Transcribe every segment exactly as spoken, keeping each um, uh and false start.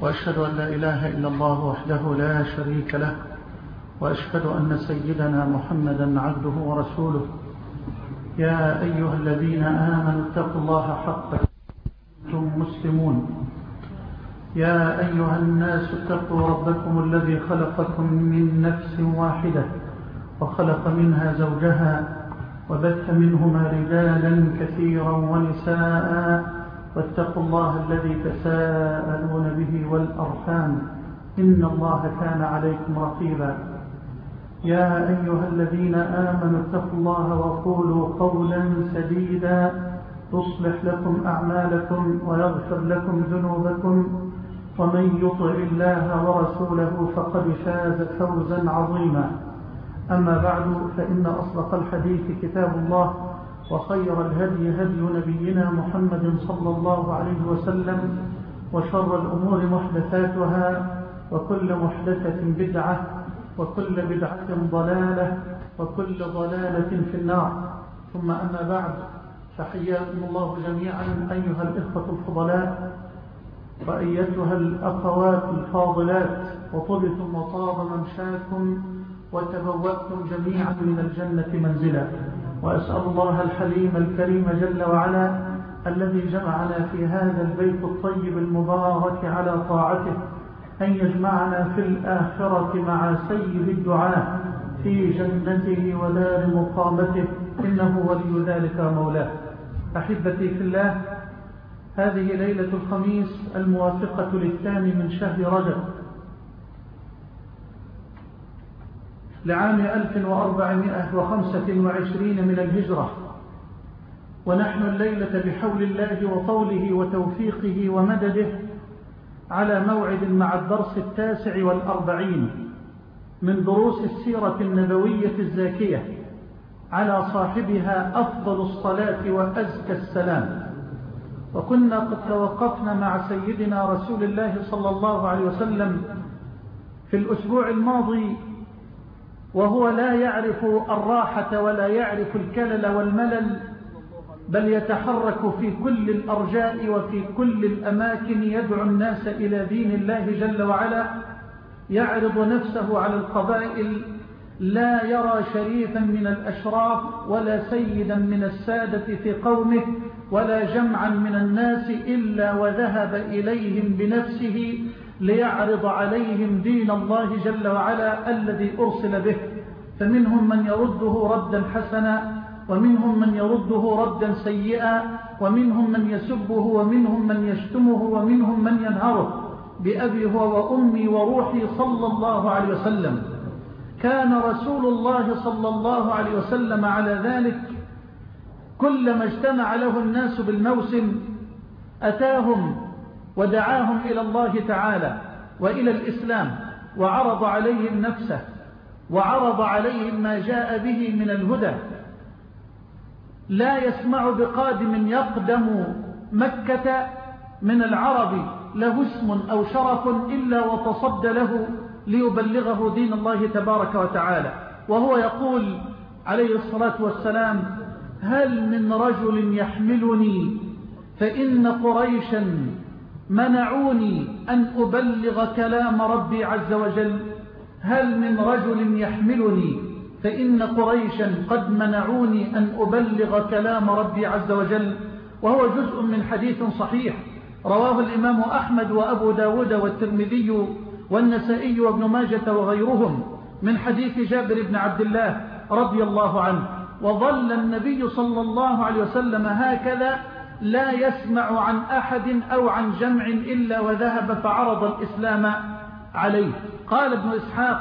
وأشهد أن لا إله إلا الله وحده لا شريك له، وأشهد أن سيدنا محمدا عبده ورسوله. يا أيها الذين آمنوا اتقوا الله حق أنتم مسلمون. يا أيها الناس اتقوا ربكم الذي خلقكم من نفس واحدة وخلق منها زوجها وبث منهما رجالا كثيرا ونساء، واتقوا الله الذي تساءلون به والأرحام إن الله كان عليكم رقيبا. يا أيها الذين آمنوا اتقوا الله وقولوا قولا سديدا يصلح لكم أعمالكم ويغفر لكم ذنوبكم، ومن يطع الله ورسوله فقد فاز فوزا عظيما. أما بعد، فإن أصدق الحديث كتاب الله، وخير الهدي هدي نبينا محمد صلى الله عليه وسلم، وشر الأمور محدثاتها، وكل محدثة بدعة، وكل بدعة ضلالة، وكل ضلالة في النار. ثم أما بعد، فحياكم الله جميعا أيها الإخوة الفضلاء وأيتها الأخوات الفاضلات، وطبتم وطاب ممشاكم وتبوأتم جميعا من الجنة منزلا. وأسأل الله الحليم الكريم جل وعلا الذي جمعنا في هذا البيت الطيب المبارك على طاعته أن يجمعنا في الآخرة مع سيد الدعاء في جنته ودار مقامته، إنه ولي ذلك مولاه. أحبتي في الله، هذه ليلة الخميس الموافقة للثاني من شهر رجب لعام ألف وأربعمائة وخمسة وعشرين من الهجرة، ونحن الليلة بحول الله وطوله وتوفيقه ومدده على موعد مع الدرس التاسع والأربعين من دروس السيرة النبوية الزاكية، على صاحبها أفضل الصلاة وأزكى السلام. وكنا قد توقفنا مع سيدنا رسول الله صلى الله عليه وسلم في الأسبوع الماضي، وهو لا يعرف الراحة ولا يعرف الكلل والملل، بل يتحرك في كل الأرجاء وفي كل الأماكن يدعو الناس إلى دين الله جل وعلا، يعرض نفسه على القبائل، لا يرى شريفا من الأشراف ولا سيدا من السادة في قومه ولا جمعا من الناس إلا وذهب إليهم بنفسه ليعرض عليهم دين الله جل وعلا الذي أرسل به. فمنهم من يرده ردا حسنا، ومنهم من يرده ردا سيئا، ومنهم من يسبه، ومنهم من يشتمه، ومنهم من ينهره بأبي هو وأمي وروحي صلى الله عليه وسلم. كان رسول الله صلى الله عليه وسلم على ذلك، كلما اجتمع له الناس بالموسم أتاهم ودعاهم إلى الله تعالى وإلى الإسلام، وعرض عليهم نفسه، وعرض عليهم ما جاء به من الهدى. لا يسمع بقادم يقدم مكة من العرب له اسم أو شرف إلا وتصد له ليبلغه دين الله تبارك وتعالى. وهو يقول عليه الصلاة والسلام: هل من رجل يحملني فإن قريشا منعوني أن أبلغ كلام ربي عز وجل؟ هل من رجل يحملني فإن قريشا قد منعوني أن أبلغ كلام ربي عز وجل. وهو جزء من حديث صحيح رواه الإمام أحمد وأبو داود والترمذي والنسائي وابن ماجة وغيرهم من حديث جابر بن عبد الله رضي الله عنه. وظل النبي صلى الله عليه وسلم هكذا لا يسمع عن أحد أو عن جمع إلا وذهب فعرض الإسلام عليه. قال ابن إسحاق: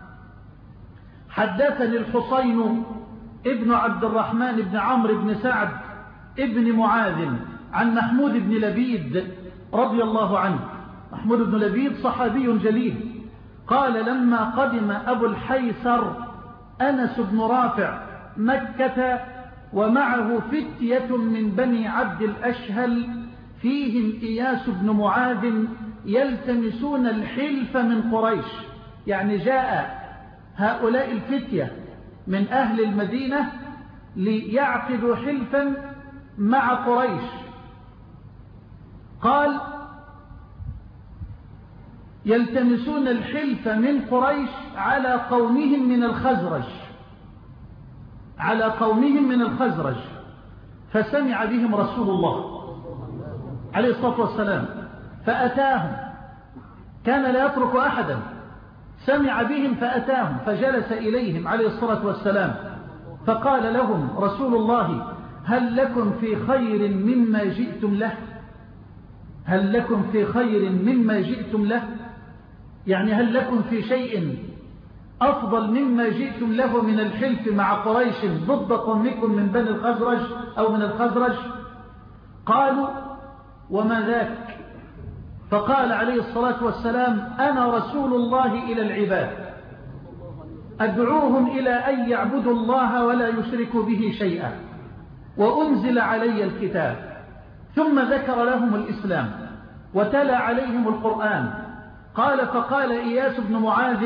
حدثني الحصين ابن عبد الرحمن بن عمرو بن سعد ابن معاذ عن محمود بن لبيد رضي الله عنه. محمود بن لبيد صحابي جليل. قال: لما قدم أبو الحيسر أنس بن رافع مكة ومعه فتية من بني عبد الأشهل فيهم إياس بن معاذ يلتمسون الحلف من قريش، يعني جاء هؤلاء الفتية من أهل المدينة ليعقدوا حلفا مع قريش. قال: يلتمسون الحلف من قريش على قومهم من الخزرج على قومهم من الخزرج فسمع بهم رسول الله عليه الصلاة والسلام فأتاهم، كان لا يترك أحدا، سمع بهم فأتاهم فجلس إليهم عليه الصلاة والسلام فقال لهم رسول الله: هل لكم في خير مما جئتم له؟ هل لكم في خير مما جئتم له؟ يعني هل لكم في شيء أفضل مما جئتم له من الحلف مع قريش ضد قومكم من بني الخزرج أو من الخزرج؟ قالوا: وما ذاك؟ فقال عليه الصلاة والسلام: أنا رسول الله إلى العباد أدعوهم إلى أن يعبدوا الله ولا يشركوا به شيئا، وأنزل علي الكتاب. ثم ذكر لهم الإسلام وتلا عليهم القرآن. قال: فقال إياس بن معاذ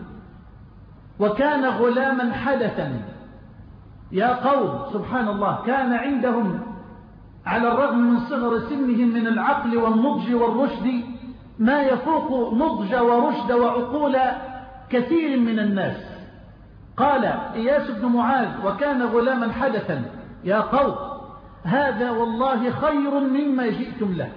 وكان غلاما حدثا: يا قوم، سبحان الله، كان عندهم على الرغم من صغر سنهم من العقل والنضج والرشد ما يفوق نضج ورشد وعقول كثير من الناس. قال إياس بن معاذ وكان غلاما حدثا: يا قوم، هذا والله خير مما جئتم له،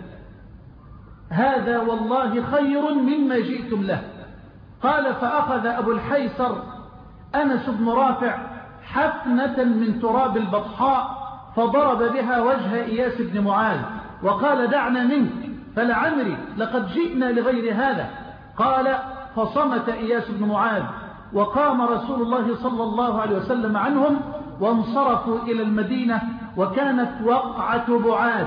هذا والله خير مما جئتم له. قال: فأخذ أبو الحيصر أنس بن رافع حفنة من تراب البطحاء فضرب بها وجه إياس بن معاذ وقال: دعنا منك فلعمري لقد جئنا لغير هذا. قال: فصمت إياس بن معاذ، وقام رسول الله صلى الله عليه وسلم عنهم وانصرفوا إلى المدينة. وكانت وقعة بعاث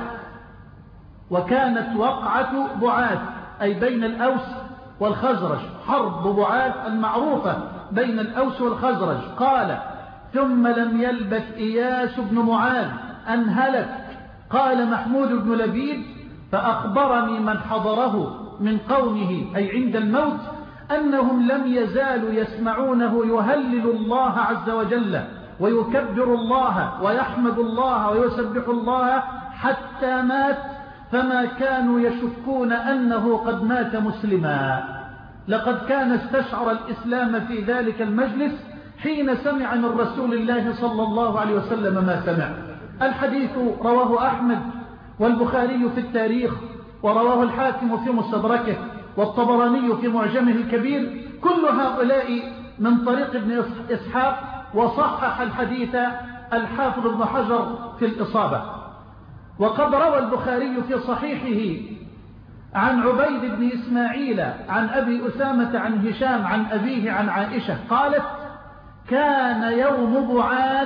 وكانت وقعة بعاث أي بين الأوس والخزرج، حرب بعاث المعروفة بين الأوس والخزرج. قال: ثم لم يلبث إياس بن معاذ أن هلك. قال محمود بن لبيد: فأخبرني من حضره من قومه أي عند الموت أنهم لم يزالوا يسمعونه يهلل الله عز وجل ويكبر الله ويحمد الله ويسبح الله حتى مات، فما كانوا يشكون أنه قد مات مسلما. لقد كان استشعر الإسلام في ذلك المجلس حين سمع من رسول الله صلى الله عليه وسلم ما سمع. الحديث رواه أحمد والبخاري في التاريخ، ورواه الحاكم في مستدركه، والطبراني في معجمه الكبير، كل هؤلاء من طريق ابن إسحاق. وصحح الحديث الحافظ ابن حجر في الإصابة. وقد روى البخاري في صحيحه عن عبيد بن إسماعيل عن أبي أسامة عن هشام عن أبيه عن عائشة قالت: كان يوم بعاث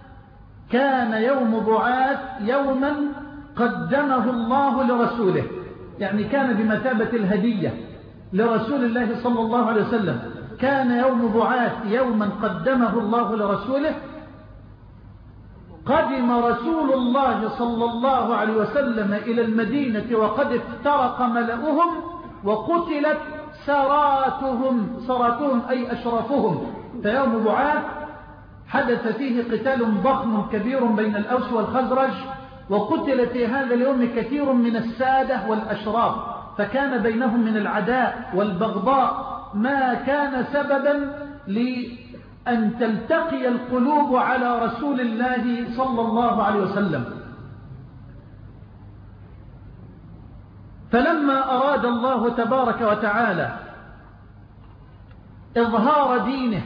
كان يوم بعاث يوما قدمه الله لرسوله، يعني كان بمثابة الهدية لرسول الله صلى الله عليه وسلم. كان يوم بعاث يوما قدمه الله لرسوله. قدم رسول الله صلى الله عليه وسلم إلى المدينة وقد افترق ملأهم وقتلت سراتهم سراتهم أي أشرفهم. فيوم بعاث حدث فيه قتال ضخم كبير بين الأوس والخزرج، وقتل في هذا اليوم كثير من السادة والأشراف، فكان بينهم من العداء والبغضاء ما كان سببا لأن تلتقي القلوب على رسول الله صلى الله عليه وسلم. فلما أراد الله تبارك وتعالى إظهار دينه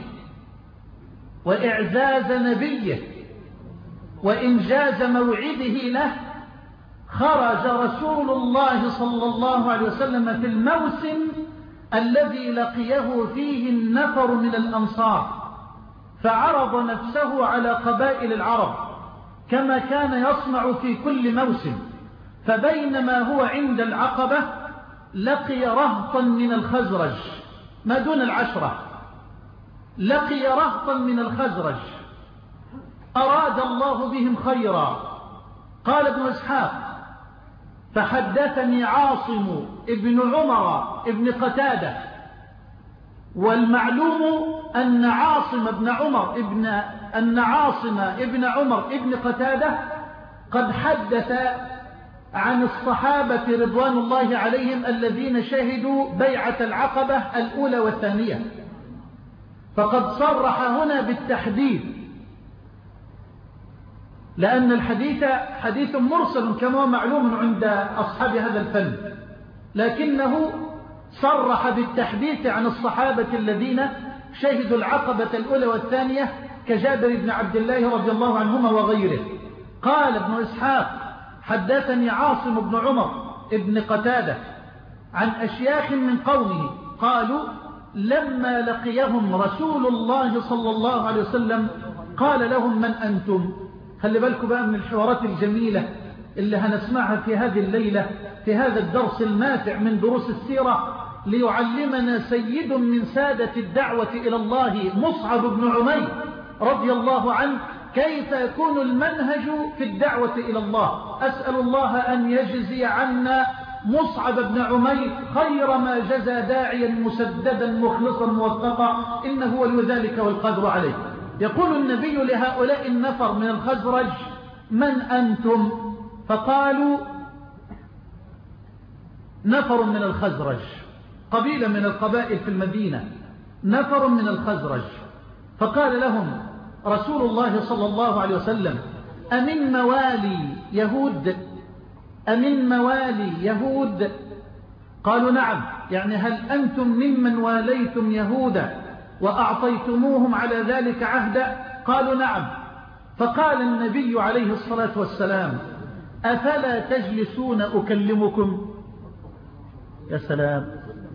وإعزاز نبيه وإنجاز موعده له، خرج رسول الله صلى الله عليه وسلم في الموسم الذي لقيه فيه النفر من الأنصار، فعرض نفسه على قبائل العرب كما كان يصنع في كل موسم. فبينما هو عند العقبة لقي رهطا من الخزرج ما دون العشرة، لقي رهطا من الخزرج أراد الله بهم خيرا. قال ابن إسحاق: فحدثني عاصم ابن عمر ابن قتادة. والمعلوم أن عاصم ابن عمر ابن أن عاصم ابن عمر ابن قتادة قد حدث عن الصحابة رضوان الله عليهم الذين شهدوا بيعة العقبة الأولى والثانية، فقد صرح هنا بالتحديد، لأن الحديث حديث مرسل كما هو معلوم عند أصحاب هذا الفن، لكنه صرح بالتحديث عن الصحابة الذين شهدوا العقبة الأولى والثانية كجابر بن عبد الله رضي الله عنهما وغيره. قال ابن إسحاق حدثني عاصم بن عمر ابن قتادة عن أشياخ من قومه قالوا لما لقيهم رسول الله صلى الله عليه وسلم قال لهم من أنتم؟ خلي بالكم بقى من الحوارات الجميلة اللي هنسمعها في هذه الليلة في هذا الدرس الماتع من دروس السيرة، ليعلمنا سيد من سادة الدعوة إلى الله مصعب بن عمير رضي الله عنه كيف يكون المنهج في الدعوة إلى الله. أسأل الله أن يجزي عنا مصعب بن عمير خير ما جزى داعيا مسددا مخلصا موفقا، إنه ولي ذلك والقدر عليه. يقول النبي لهؤلاء النفر من الخزرج من أنتم؟ فقالوا نفر من الخزرج، قبيلة من القبائل في المدينة، نفر من الخزرج. فقال لهم رسول الله صلى الله عليه وسلم أمن موالي يهود؟ أمن موالي يهود؟ قالوا نعم، يعني هل أنتم ممن واليتم يهودا وأعطيتموهم على ذلك عهدا؟ قالوا نعم. فقال النبي عليه الصلاة والسلام أفلا تجلسون أكلمكم؟ يا سلام،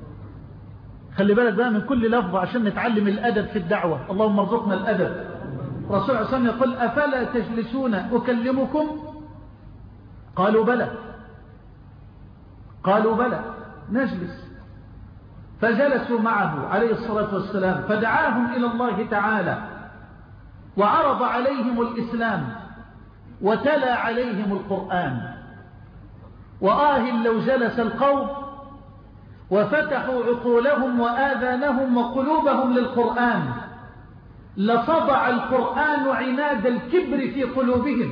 خلي بالك بقى من كل لفظة عشان نتعلم الأدب في الدعوة، اللهم ارزقنا الأدب. الرسول عليه الصلاة والسلام يقول أفلا تجلسون أكلمكم؟ قالوا بلى، قالوا بلى نجلس. فجلسوا معه عليه الصلاة والسلام فدعاهم إلى الله تعالى وعرض عليهم الإسلام وتلا عليهم القرآن. وآه لو جلس القوم وفتحوا عقولهم وآذانهم وقلوبهم للقرآن لصدع القرآن عناد الكبر في قلوبهم،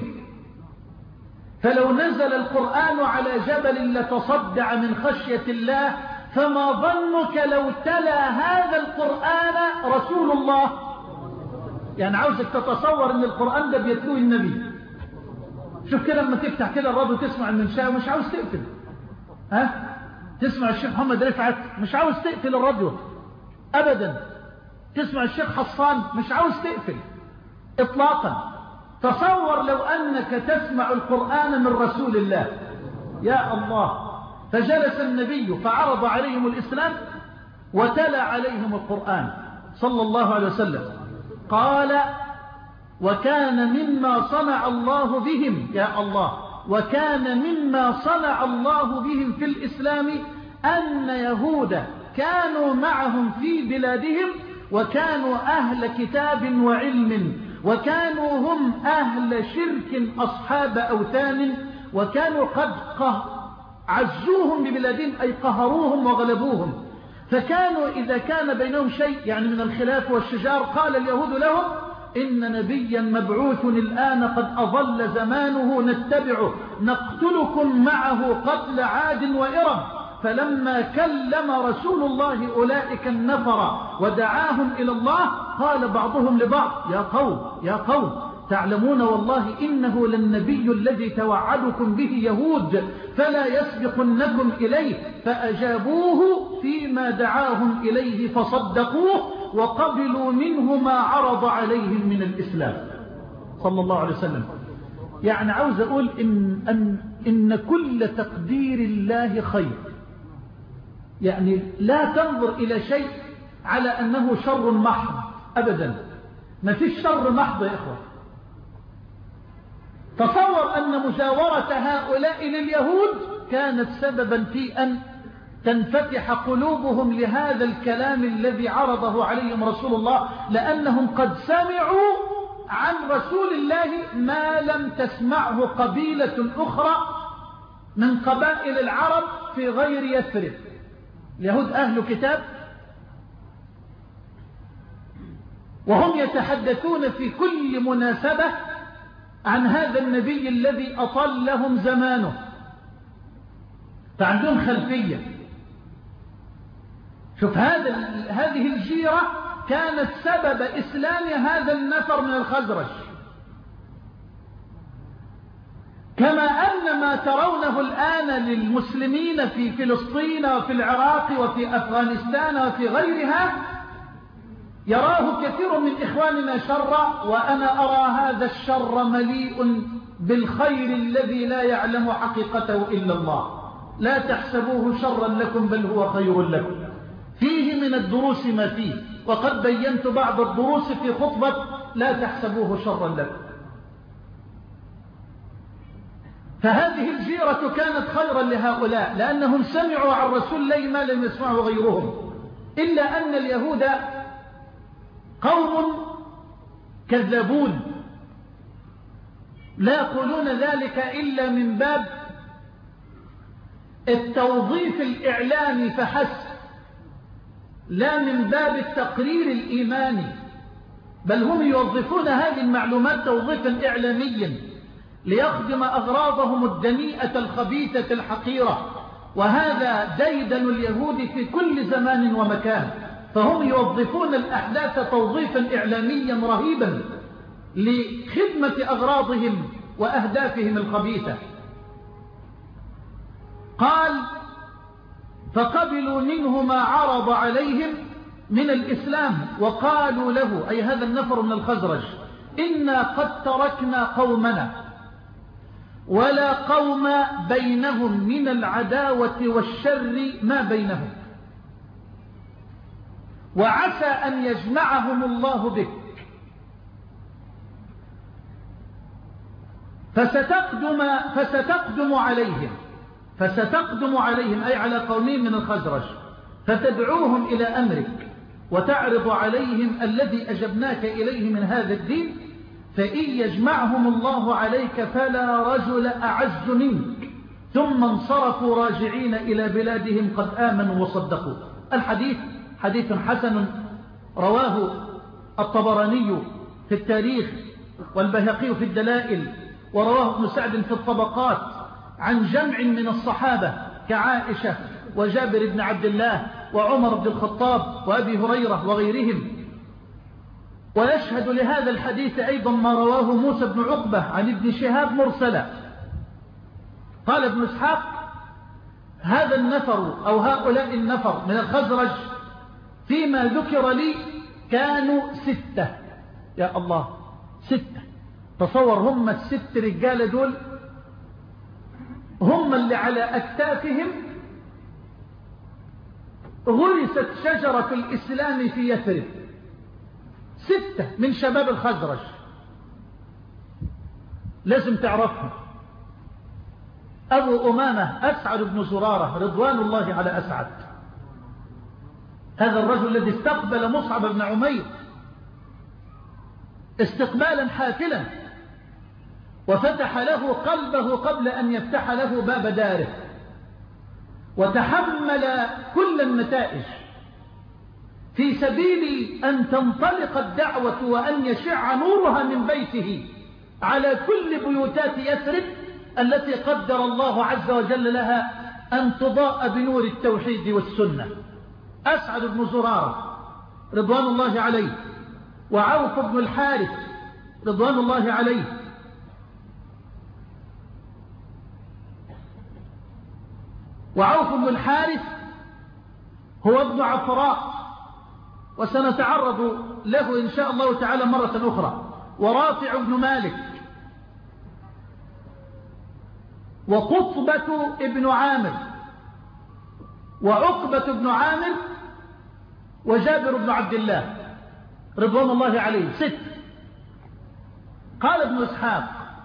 فلو نزل القرآن على جبل لتصدع من خشية الله، فما ظنك لو تلا هذا القرآن رسول الله؟ يعني عاوزك تتصور ان القرآن ده بيتلوه النبي. شوف كده لما تفتح كده الراديو تسمع المنشاة ومش عاوز تقفل، ها تسمع الشيخ محمد رفعت مش عاوز تقفل الراديو ابدا، تسمع الشيخ حصان مش عاوز تقفل اطلاقا. تصور لو انك تسمع القرآن من رسول الله، يا الله. فجلس النبي فعرض عليهم الإسلام وتلا عليهم القرآن صلى الله عليه وسلم. قال وكان مما صنع الله بهم، يا الله، وكان مما صنع الله بهم في الإسلام أن يهود كانوا معهم في بلادهم وكانوا أهل كتاب وعلم، وكانوا هم أهل شرك أصحاب أوثان، وكانوا قد عزوهم ببلادهم أي قهروهم وغلبوهم. فكانوا إذا كان بينهم شيء يعني من الخلاف والشجار قال اليهود لهم إن نبيا مبعوث الآن قد أضل زمانه نتبعه نقتلكم معه قتل عاد وإرم. فلما كلم رسول الله أولئك النفر ودعاهم إلى الله قال بعضهم لبعض يا قوم يا قوم تعلمون والله إنه للنبي الذي توعدكم به يهود فلا يسبقنكم إليه. فأجابوه فيما دعاهم إليه فصدقوه وقبلوا منه ما عرض عليهم من الإسلام صلى الله عليه وسلم. يعني عاوز أقول إن, أن, إن كل تقدير الله خير، يعني لا تنظر إلى شيء على أنه شر محض أبدا، ما فيش شر محض يا إخوة. تصور أن مجاورة هؤلاء لليهود كانت سببا في أن تنفتح قلوبهم لهذا الكلام الذي عرضه عليهم رسول الله، لأنهم قد سمعوا عن رسول الله ما لم تسمعه قبيلة أخرى من قبائل العرب في غير يثرب. اليهود أهل كتاب وهم يتحدثون في كل مناسبة عن هذا النبي الذي أطلهم زمانه فعندهم خلفية. شوف هذا هذه الجيرة كانت سبب إسلام هذا النفر من الخزرج. كما أن ما ترونه الآن للمسلمين في فلسطين وفي العراق وفي أفغانستان وفي غيرها يراه كثير من إخواننا شرا، وأنا أرى هذا الشر مليء بالخير الذي لا يعلم حقيقته إلا الله. لا تحسبوه شرا لكم بل هو خير لكم، فيه من الدروس ما فيه، وقد بينت بعض الدروس في خطبة لا تحسبوه شرا لكم. فهذه الجيرة كانت خيرا لهؤلاء، لأنهم سمعوا عن رسول الله ما لم يسمعه غيرهم، إلا أن اليهود قوم كذابون لا يقولون ذلك إلا من باب التوظيف الإعلامي فحسب، لا من باب التقرير الإيماني، بل هم يوظفون هذه المعلومات توظيفا إعلاميا ليخدم أغراضهم الدنيئة الخبيثة الحقيرة. وهذا ديدن اليهود في كل زمان ومكان، فهم يوظفون الأحداث توظيفا إعلاميا رهيبا لخدمة أغراضهم وأهدافهم الخبيثة. قال فقبلوا منه ما عرض عليهم من الإسلام وقالوا له، أي هذا النفر من الخزرج، إنا قد تركنا قومنا ولا قوم بينهم من العداوة والشر ما بينهم، وعسى أن يجمعهم الله بك، فستقدم, فستقدم عليهم فستقدم عليهم أي على قومين من الخزرج، فتدعوهم إلى أمرك وتعرض عليهم الذي أجبناك إليه من هذا الدين، فإن يجمعهم الله عليك فلا رجل أعز منك. ثم انصرفوا راجعين إلى بلادهم قد آمنوا وصدقوا. الحديث حديث حسن رواه الطبراني في التاريخ والبيهقي في الدلائل، ورواه ابن سعد في الطبقات عن جمع من الصحابة كعائشة وجابر بن عبد الله وعمر بن الخطاب وأبي هريرة وغيرهم. ويشهد لهذا الحديث أيضا ما رواه موسى بن عقبة عن ابن شهاب مرسلا. قال ابن إسحاق هذا النفر أو هؤلاء النفر من الخزرج فيما ذكر لي كانوا ستة. يا الله، ستة. تصور هم الست رجال دول هم اللي على أكتافهم غرست شجرة الإسلام في يثرب. ستة من شباب الخزرج لازم تعرفهم. أبو أمامة أسعد بن زرارة رضوان الله على أسعد، هذا الرجل الذي استقبل مصعب بن عمير استقبالا حافلا وفتح له قلبه قبل أن يفتح له باب داره، وتحمل كل النتائج في سبيل أن تنطلق الدعوة وأن يشع نورها من بيته على كل بيوتات يثرب التي قدر الله عز وجل لها أن تضاء بنور التوحيد والسنة. أسعد بن زرارة رضوان الله عليه، وعوف بن الحارث رضوان الله عليه، وعوف بن الحارث هو ابن عفراء وسنتعرض له إن شاء الله تعالى مرة أخرى، ورافع بن مالك، وقطبة ابن عامر، وعقبة بن عامر، وجابر بن عبد الله رضوان الله عليه. ست. قال ابن إسحاق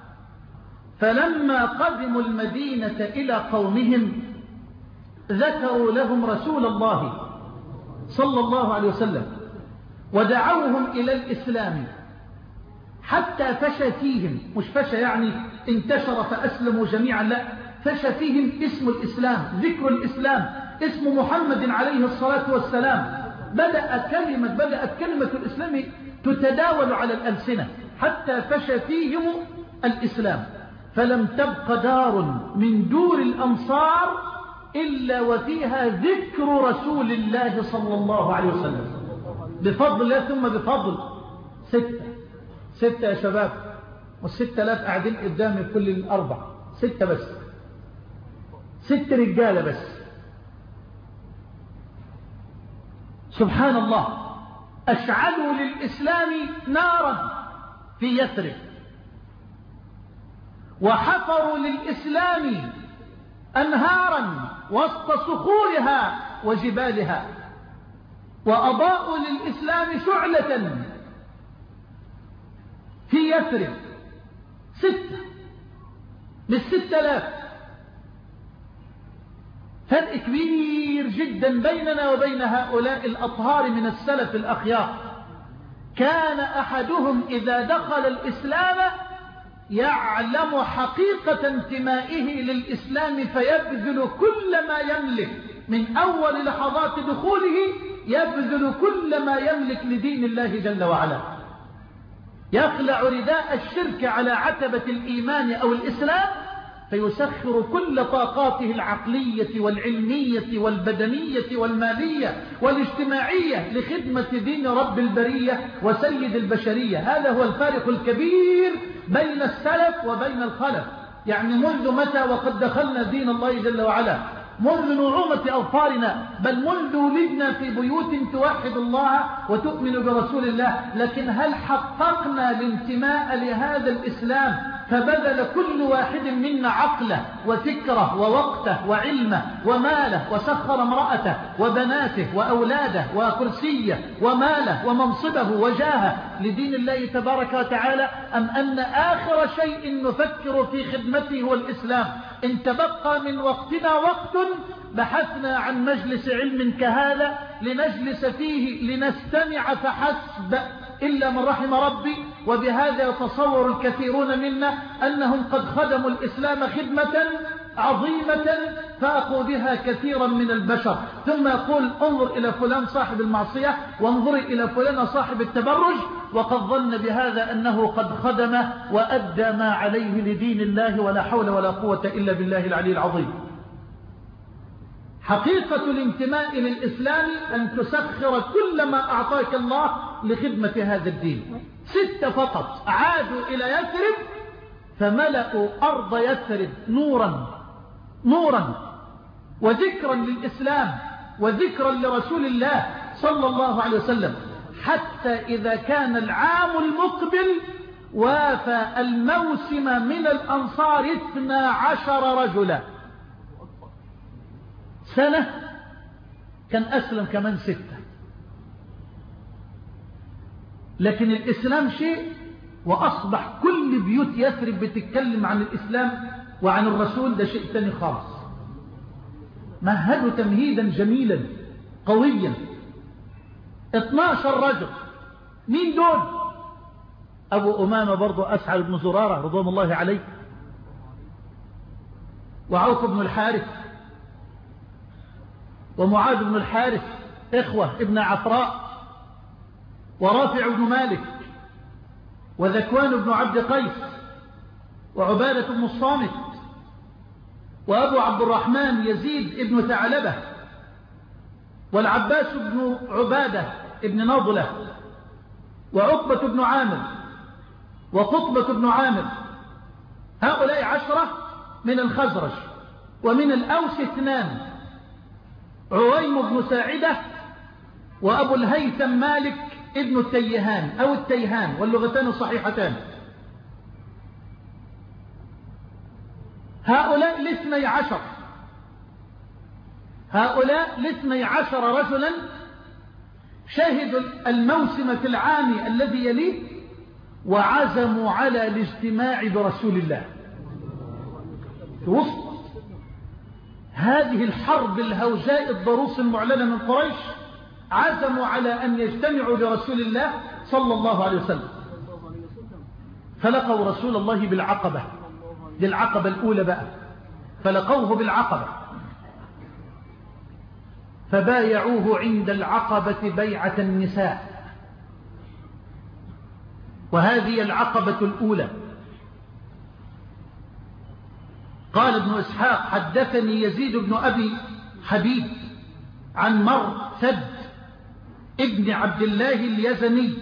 فلما قدموا المدينة إلى قومهم ذكروا لهم رسول الله صلى الله عليه وسلم ودعوهم إلى الإسلام حتى فشى فيهم، مش فشى يعني انتشر فأسلموا جميعا، لا، فشى فيهم اسم الإسلام، ذكر الإسلام، اسم محمد عليه الصلاة والسلام. بدأت كلمة بدأت كلمة الإسلام تتداول على الألسنة حتى فشى فيهم الإسلام، فلم تبق دار من دور الأنصار إلا وفيها ذكر رسول الله صلى الله عليه وسلم بفضل الله ثم بفضل ستة ستة يا شباب، والستة آلاف قاعدين قدامي كل الأربع، ستة بس، ست رجالة بس. سبحان الله، أشعلوا للإسلام نارا في يثرب، وحفروا للإسلام أنهارا وسط صخورها وجبالها، وأضاءوا للإسلام شعلة في يثرب. ستة بالستة آلاف، فرق كبير جدا بيننا وبين هؤلاء الأطهار من السلف الأخيار. كان أحدهم إذا دخل الإسلام يعلم حقيقة انتمائه للإسلام فيبذل كل ما يملك من أول لحظات دخوله، يبذل كل ما يملك لدين الله جل وعلا، يخلع رداء الشرك على عتبة الإيمان أو الإسلام، فيسخر كل طاقاته العقلية والعلمية والبدنية والمالية والاجتماعية لخدمة دين رب البرية وسيد البشرية. هذا هو الفارق الكبير بين السلف وبين الخلف. يعني منذ متى وقد دخلنا دين الله جل وعلا؟ منذ نعومة أظفارنا، بل منذ ولدنا في بيوت توحد الله وتؤمن برسول الله. لكن هل حققنا الانتماء لهذا الإسلام فبذل كل واحد منا عقله وفكره ووقته وعلمه وماله، وسخر امرأته وبناته وأولاده وكرسيه وماله ومنصبه وجاهه لدين الله تبارك وتعالى؟ أم أن آخر شيء نفكر في خدمته هو الإسلام؟ إن تبقى من وقتنا وقت بحثنا عن مجلس علم كهذا لنجلس فيه لنستمع فحسب، إلا من رحم ربي. وبهذا يتصور الكثيرون منا أنهم قد خدموا الإسلام خدمة عظيمة فاقوا بها كثيرا من البشر. ثم يقول انظر إلى فلان صاحب المعصية وانظر إلى فلان صاحب التبرج، وقد ظن بهذا أنه قد خدم وأدى ما عليه لدين الله، ولا حول ولا قوة إلا بالله العلي العظيم. حقيقة الانتماء للإسلام أن تسخر كل ما أعطاك الله لخدمة هذا الدين. ستة فقط عادوا إلى يثرب فملأوا أرض يثرب نورا نورا وذكرا للإسلام وذكرا لرسول الله صلى الله عليه وسلم، حتى إذا كان العام المقبل وافى الموسم من الأنصار اثنى عشر رجلا. سنة كان أسلم كمان ستة، لكن الإسلام شيء وأصبح كل بيوت يثرب بتتكلم عن الإسلام وعن الرسول، ده شيء تاني خالص. مهدوا تمهيدا جميلا قويا. اثناشر رجل. مين دول؟ أبو أمامة برضو أسعد بن زرارة رضوان الله عليه، وعوف بن الحارث، ومعاذ بن الحارث إخوة ابن عفراء، ورافع بن مالك، وذكوان بن عبد قيس، وعبادة بن الصامت، وأبو عبد الرحمن يزيد بن ثعلبة، والعباس بن عبادة بن نضلة، وعقبة بن عامر، وقطبة بن عامر. هؤلاء عشرة من الخزرج. ومن الأوس اثنان، عويم بن ساعدة وأبو الهيثم مالك ابن التيهان أو التيهان، واللغتان صحيحتان. هؤلاء الاثني عشر هؤلاء الاثني عشر رجلا شهدوا الموسم في العام الذي يليه وعزموا على الاجتماع برسول الله. في وسط هذه الحرب الهوجاء الضروس المعلنة من قريش عزموا على أن يجتمعوا برسول الله صلى الله عليه وسلم، فلقوا رسول الله بالعقبة. دي العقبة الأولى بقى، فلقوه بالعقبة فبايعوه عند العقبة بيعة النساء، وهذه العقبة الأولى. قال ابن إسحاق حدثني يزيد بن أبي حبيب عن مرثد ابن عبد الله اليزني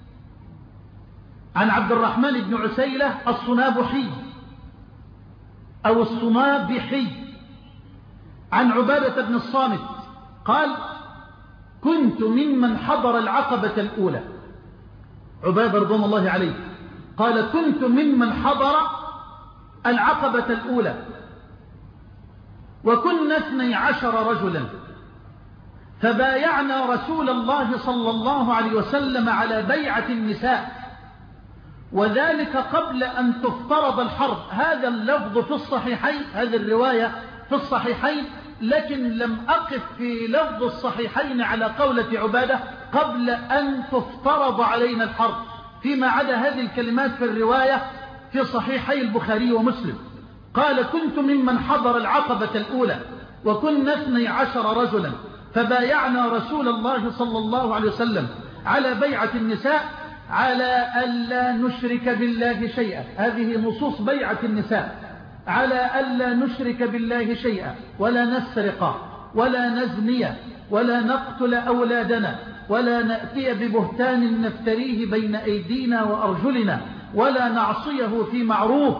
عن عبد الرحمن بن عسيلة الصنابحي أو الصنابحي عن عبادة بن الصامت قال كنت ممن حضر العقبة الأولى. عبادة رضوان الله عليه قال كنت ممن حضر العقبة الأولى وكنا اثني عشر رجلا فبايعنا رسول الله صلى الله عليه وسلم على بيعة النساء وذلك قبل أن تفترض الحرب. هذا اللفظ في الصحيحين، هذه الرواية في الصحيحين، لكن لم أقف في لفظ الصحيحين على قولة عبادة قبل أن تفترض علينا الحرب، فيما عدا هذه الكلمات في الرواية في صحيحي البخاري ومسلم. قال كنت ممن حضر العقبة الأولى وكنا اثني عشر رجلا فبايعنا رسول الله صلى الله عليه وسلم على بيعة النساء على ألا نشرك بالله شيئا. هذه نصوص بيعة النساء، على ألا نشرك بالله شيئا ولا نسرق ولا نزني ولا نقتل أولادنا ولا نأتي ببهتان نفتريه بين أيدينا وأرجلنا ولا نعصيه في معروف.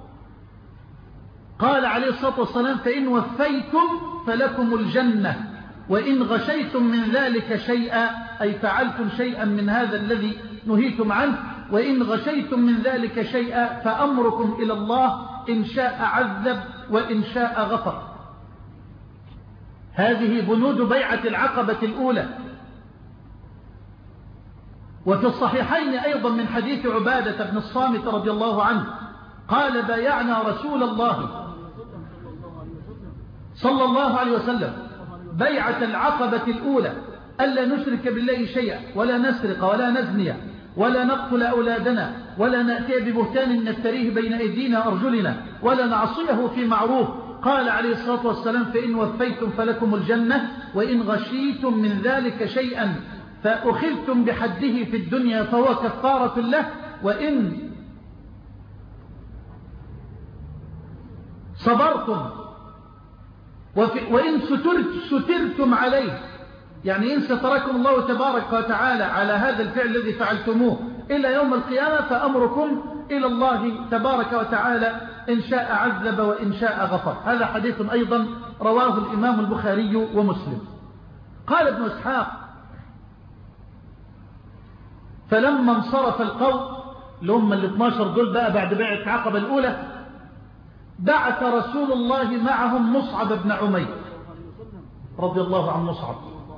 قال عليه الصلاة والسلام فإن وفيتم فلكم الجنة وإن غشيتم من ذلك شيئا، أي فعلتم شيئا من هذا الذي نهيتم عنه، وإن غشيتم من ذلك شيئا فأمركم إلى الله إن شاء عذب وإن شاء غفر. هذه بنود بيعة العقبة الأولى. وفي الصحيحين أيضا من حديث عبادة بن الصامت رضي الله عنه قال بايعنا رسول الله صلى الله عليه وسلم بيعة العقبة الأولى ألا نشرك بالله شيئا ولا نسرق ولا نزني ولا نقتل أولادنا ولا نأتي ببهتان نفتريه بين أيدينا وأرجلنا ولا نعصيه في معروف. قال عليه الصلاة والسلام فإن وفيتم فلكم الجنة وإن غشيتم من ذلك شيئا فأخذتم بحده في الدنيا فهو كفارة له وإن صبرتم وإن سترت سترتم عليه، يعني إن ستركم الله تبارك وتعالى على هذا الفعل الذي فعلتموه إلى يوم القيامة فأمركم إلى الله تبارك وتعالى إن شاء عذب وإن شاء غفر. هذا حديث أيضا رواه الإمام البخاري ومسلم. قال ابن إسحاق فلما انصرف القوم اللي هم الاثناشر دول بقى بعد بيعة العقبة الأولى بعث رسول الله معهم مصعب بن عمير رضي الله عن مصعب،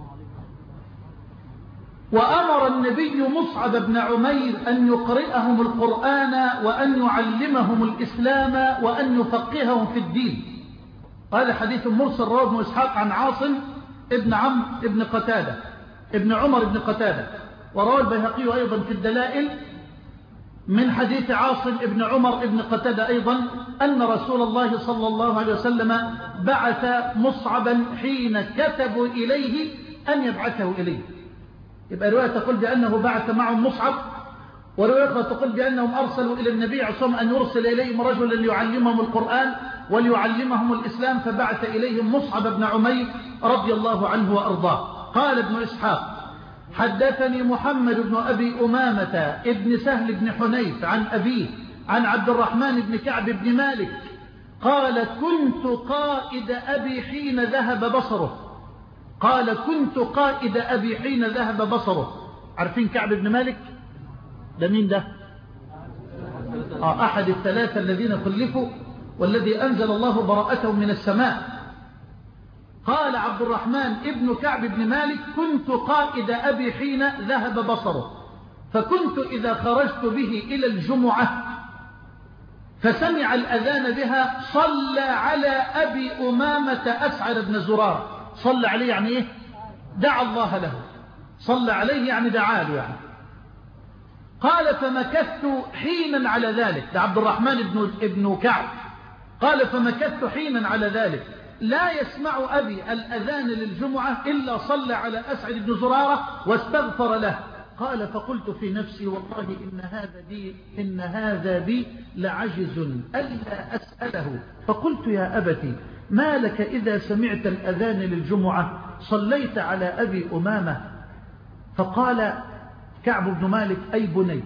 وأمر النبي مصعب بن عمير أن يقرئهم القرآن وأن يعلمهم الإسلام وأن يفقههم في الدين. هذا حديث مرسل رواه ابن إسحاق عن عاصم ابن عمرو ابن قتادة ابن عمر ابن قتادة، ورواه البيهقي أيضا في الدلائل من حديث عاصم ابن عمر ابن قتادة أيضا أن رسول الله صلى الله عليه وسلم بعث مصعبا حين كتبوا إليه أن يبعثه إليه. يبقى رواية تقول بأنه بعث معهم مصعب، ورواية تقول بأنهم أرسلوا إلى النبي عليه الصلاة والسلام أن يرسل إليهم رجلا ليعلمهم القرآن وليعلمهم الإسلام، فبعث إليهم مصعب بن عمير رضي الله عنه وأرضاه. قال ابن إسحاق حدثني محمد بن أبي أمامة ابن سهل بن حنيف عن أبيه عن عبد الرحمن بن كعب بن مالك قال كنت قائد أبي حين ذهب بصره. قال كنت قائد أبي حين ذهب بصره. عارفين كعب بن مالك ده مين ده؟ آه أحد الثلاثة الذين خلفوا والذي أنزل الله براءتهم من السماء. قال عبد الرحمن ابن كعب بن مالك كنت قائد أبي حين ذهب بصره، فكنت إذا خرجت به إلى الجمعة فسمع الأذان بها صلى على أبي أمامة أسعد بن زرار. صلى عليه يعني إيه؟ دعا الله له. صلى عليه يعني دعا له يعني. قال فمكثت حينا على ذلك. ده عبد الرحمن ابن, ابن كعب قال فمكثت حينا على ذلك لا يسمع أبي الأذان للجمعة إلا صلى على أسعد بن زرارة واستغفر له. قال فقلت في نفسي والله إن هذا بي, إن هذا بي لعجز ألا أسأله. فقلت يا أبتي ما لك إذا سمعت الأذان للجمعة صليت على أبي أمامة؟ فقال كعب بن مالك أي بني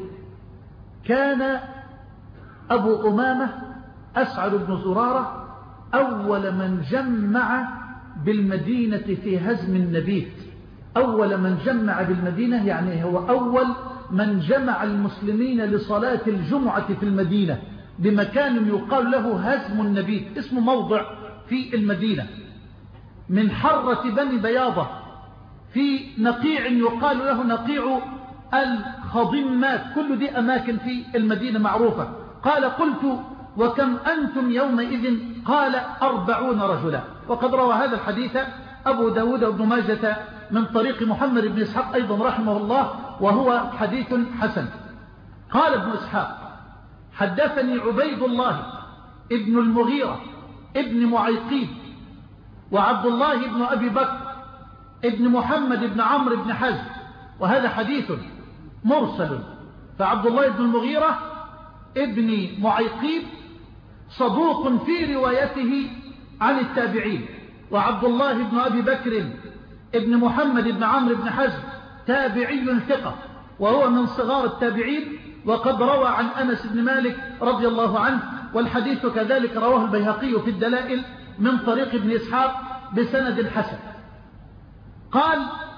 كان أبو أمامة أسعد بن زرارة أول من جمع بالمدينة في هزم النبيت. أول من جمع بالمدينة يعني هو أول من جمع المسلمين لصلاة الجمعة في المدينة بمكان يقال له هزم النبيت، اسمه موضع في المدينة، من حرة بني بياضة في نقيع يقال له نقيع الخضمات، كل دي أماكن في المدينة معروفة. قال قلت وكم أنتم يومئذ؟ قال أربعون رجلا. وقد روى هذا الحديث أبو داود وابن ماجة من طريق محمد بن إسحاق أيضا رحمه الله، وهو حديث حسن. قال ابن إسحاق حدثني عبيد الله ابن المغيرة ابن معيقيب وعبد الله ابن أبي بكر ابن محمد بن عمرو بن حزم، وهذا حديث مرسل. فعبد الله بن المغيرة ابن معيقيب صدوق في روايته عن التابعين، وعبد الله بن أبي بكر ابن محمد بن عمرو بن حزم تابعي ثقة وهو من صغار التابعين، وقد روى عن أنس بن مالك رضي الله عنه، والحديث كذلك رواه البيهقي في الدلائل من طريق ابن إسحاق بسند حسن. قال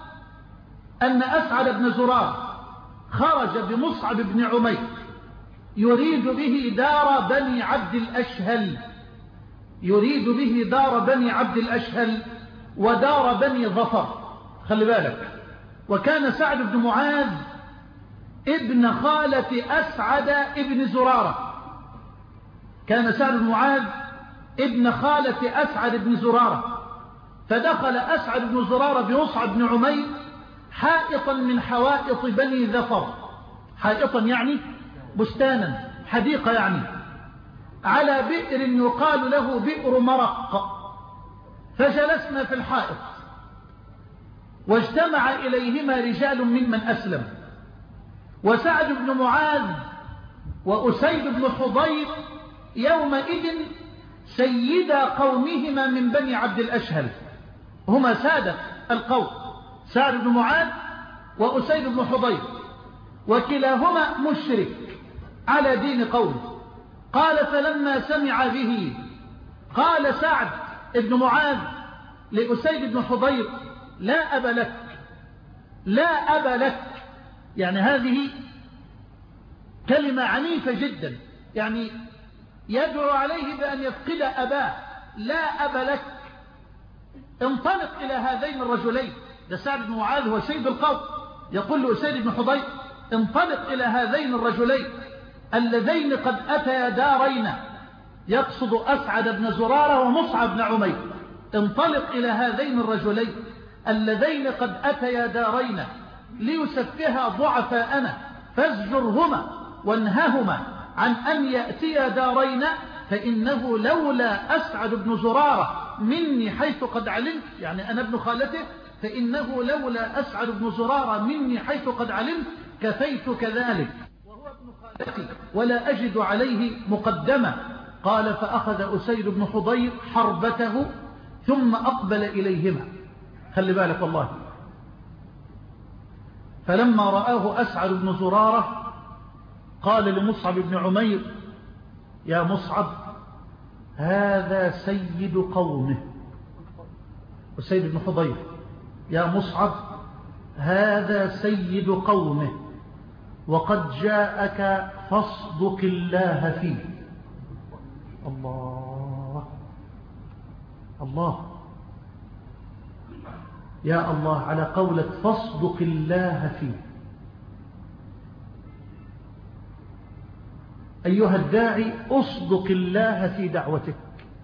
أن أسعد بن زرار خرج بمصعب بن عمير يريد به دار بني عبد الأشهل، يريد به دار بني عبد الأشهل ودار بني ظفر، خلي بالك. وكان سعد بن معاذ ابن خالة أسعد ابن زرارة، كان سعد بن معاذ ابن خالة أسعد بن زرارة. فدخل أسعد بن زرارة بمصعب بن عمير حائطا من حوائط بني ظفر، حائطا يعني بستانا، حديقة يعني، على بئر يقال له بئر مرق. فجلسنا في الحائط واجتمع إليهما رجال ممن أسلم، وسعد بن معاذ وأسيد بن حضير يومئذ سيدا قومهما من بني عبد الأشهل، هما سادة القوم، سعد بن معاذ وأسيد بن حضير، وكلاهما مشرك على دين قومه. قال فلما سمع به قال سعد بن معاذ لأسيد بن حضير لا أب لك، لا أب لك، يعني هذه كلمة عنيفة جدا، يعني يدعو عليه بأن يفقد أباه. لا أب لك، انطلق إلى هذين الرجلين، ده سعد بن معاذ هو سيد القوم، يقول له أسيد بن حضير انطلق إلى هذين الرجلين اللذين قد أتيا دارين، يقصد أسعد بن زرارة ومصعب بن عمير، انطلق إلى هذين الرجلين اللذين قد أتيا دارين ليسفها ضعفاءنا، فازجرهما وانههما عن أن يأتيا دارين، فإنه لولا أسعد بن زرارة مني حيث قد علمت، يعني أنا ابن خالته، فإنه لولا أسعد بن زرارة مني حيث قد علمت كفيت كذلك، وهو ابن خالتي ولا أجد عليه مقدمة. قال فأخذ أسيد بن حضير حربته ثم أقبل إليهما، خلي بالك والله. فلما رآه أسعد بن زرارة قال لمصعب بن عمير يا مصعب هذا سيد قومه، أسيد بن حضير يا مصعب هذا سيد قومه وقد جاءك فاصدق الله فيه. الله الله يا الله على قولة فاصدق الله فيه. أيها الداعي أصدق الله في دعوتك،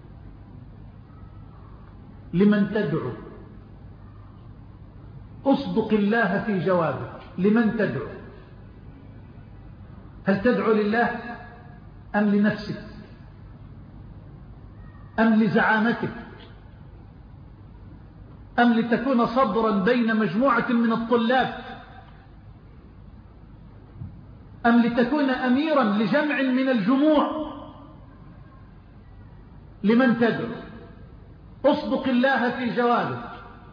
لمن تدعو، أصدق الله في جوابك، لمن تدعو، هل تدعو لله أم لنفسك أم لزعامتك أم لتكون صدرا بين مجموعة من الطلاب أم لتكون أميرا لجمع من الجموع؟ لمن تدعو؟ اصدق الله في جوابك.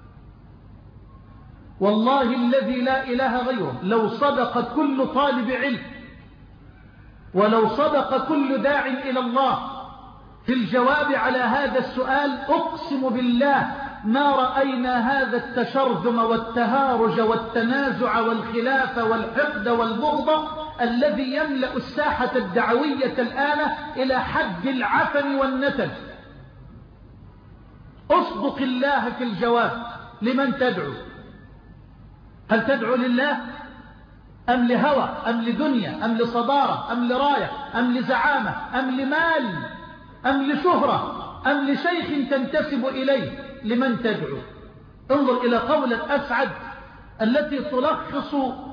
والله الذي لا إله غيره لو صدق كل طالب علم ولو صدق كل داع إلى الله في الجواب على هذا السؤال، أقسم بالله ما رأينا هذا التشرذم والتهارج والتنازع والخلاف والحقد والبغض الذي يملأ الساحة الدعوية الآن إلى حد العفن والنتن. أصدق الله في الجواب. لمن تدعو؟ هل تدعو لله أم لهوى أم لدنيا أم لصدارة أم لراية أم لزعامة أم لمال أم لشهرة أم لشيخ تنتسب إليه؟ لمن تدعو؟ انظر إلى قولة أسعد التي تلخص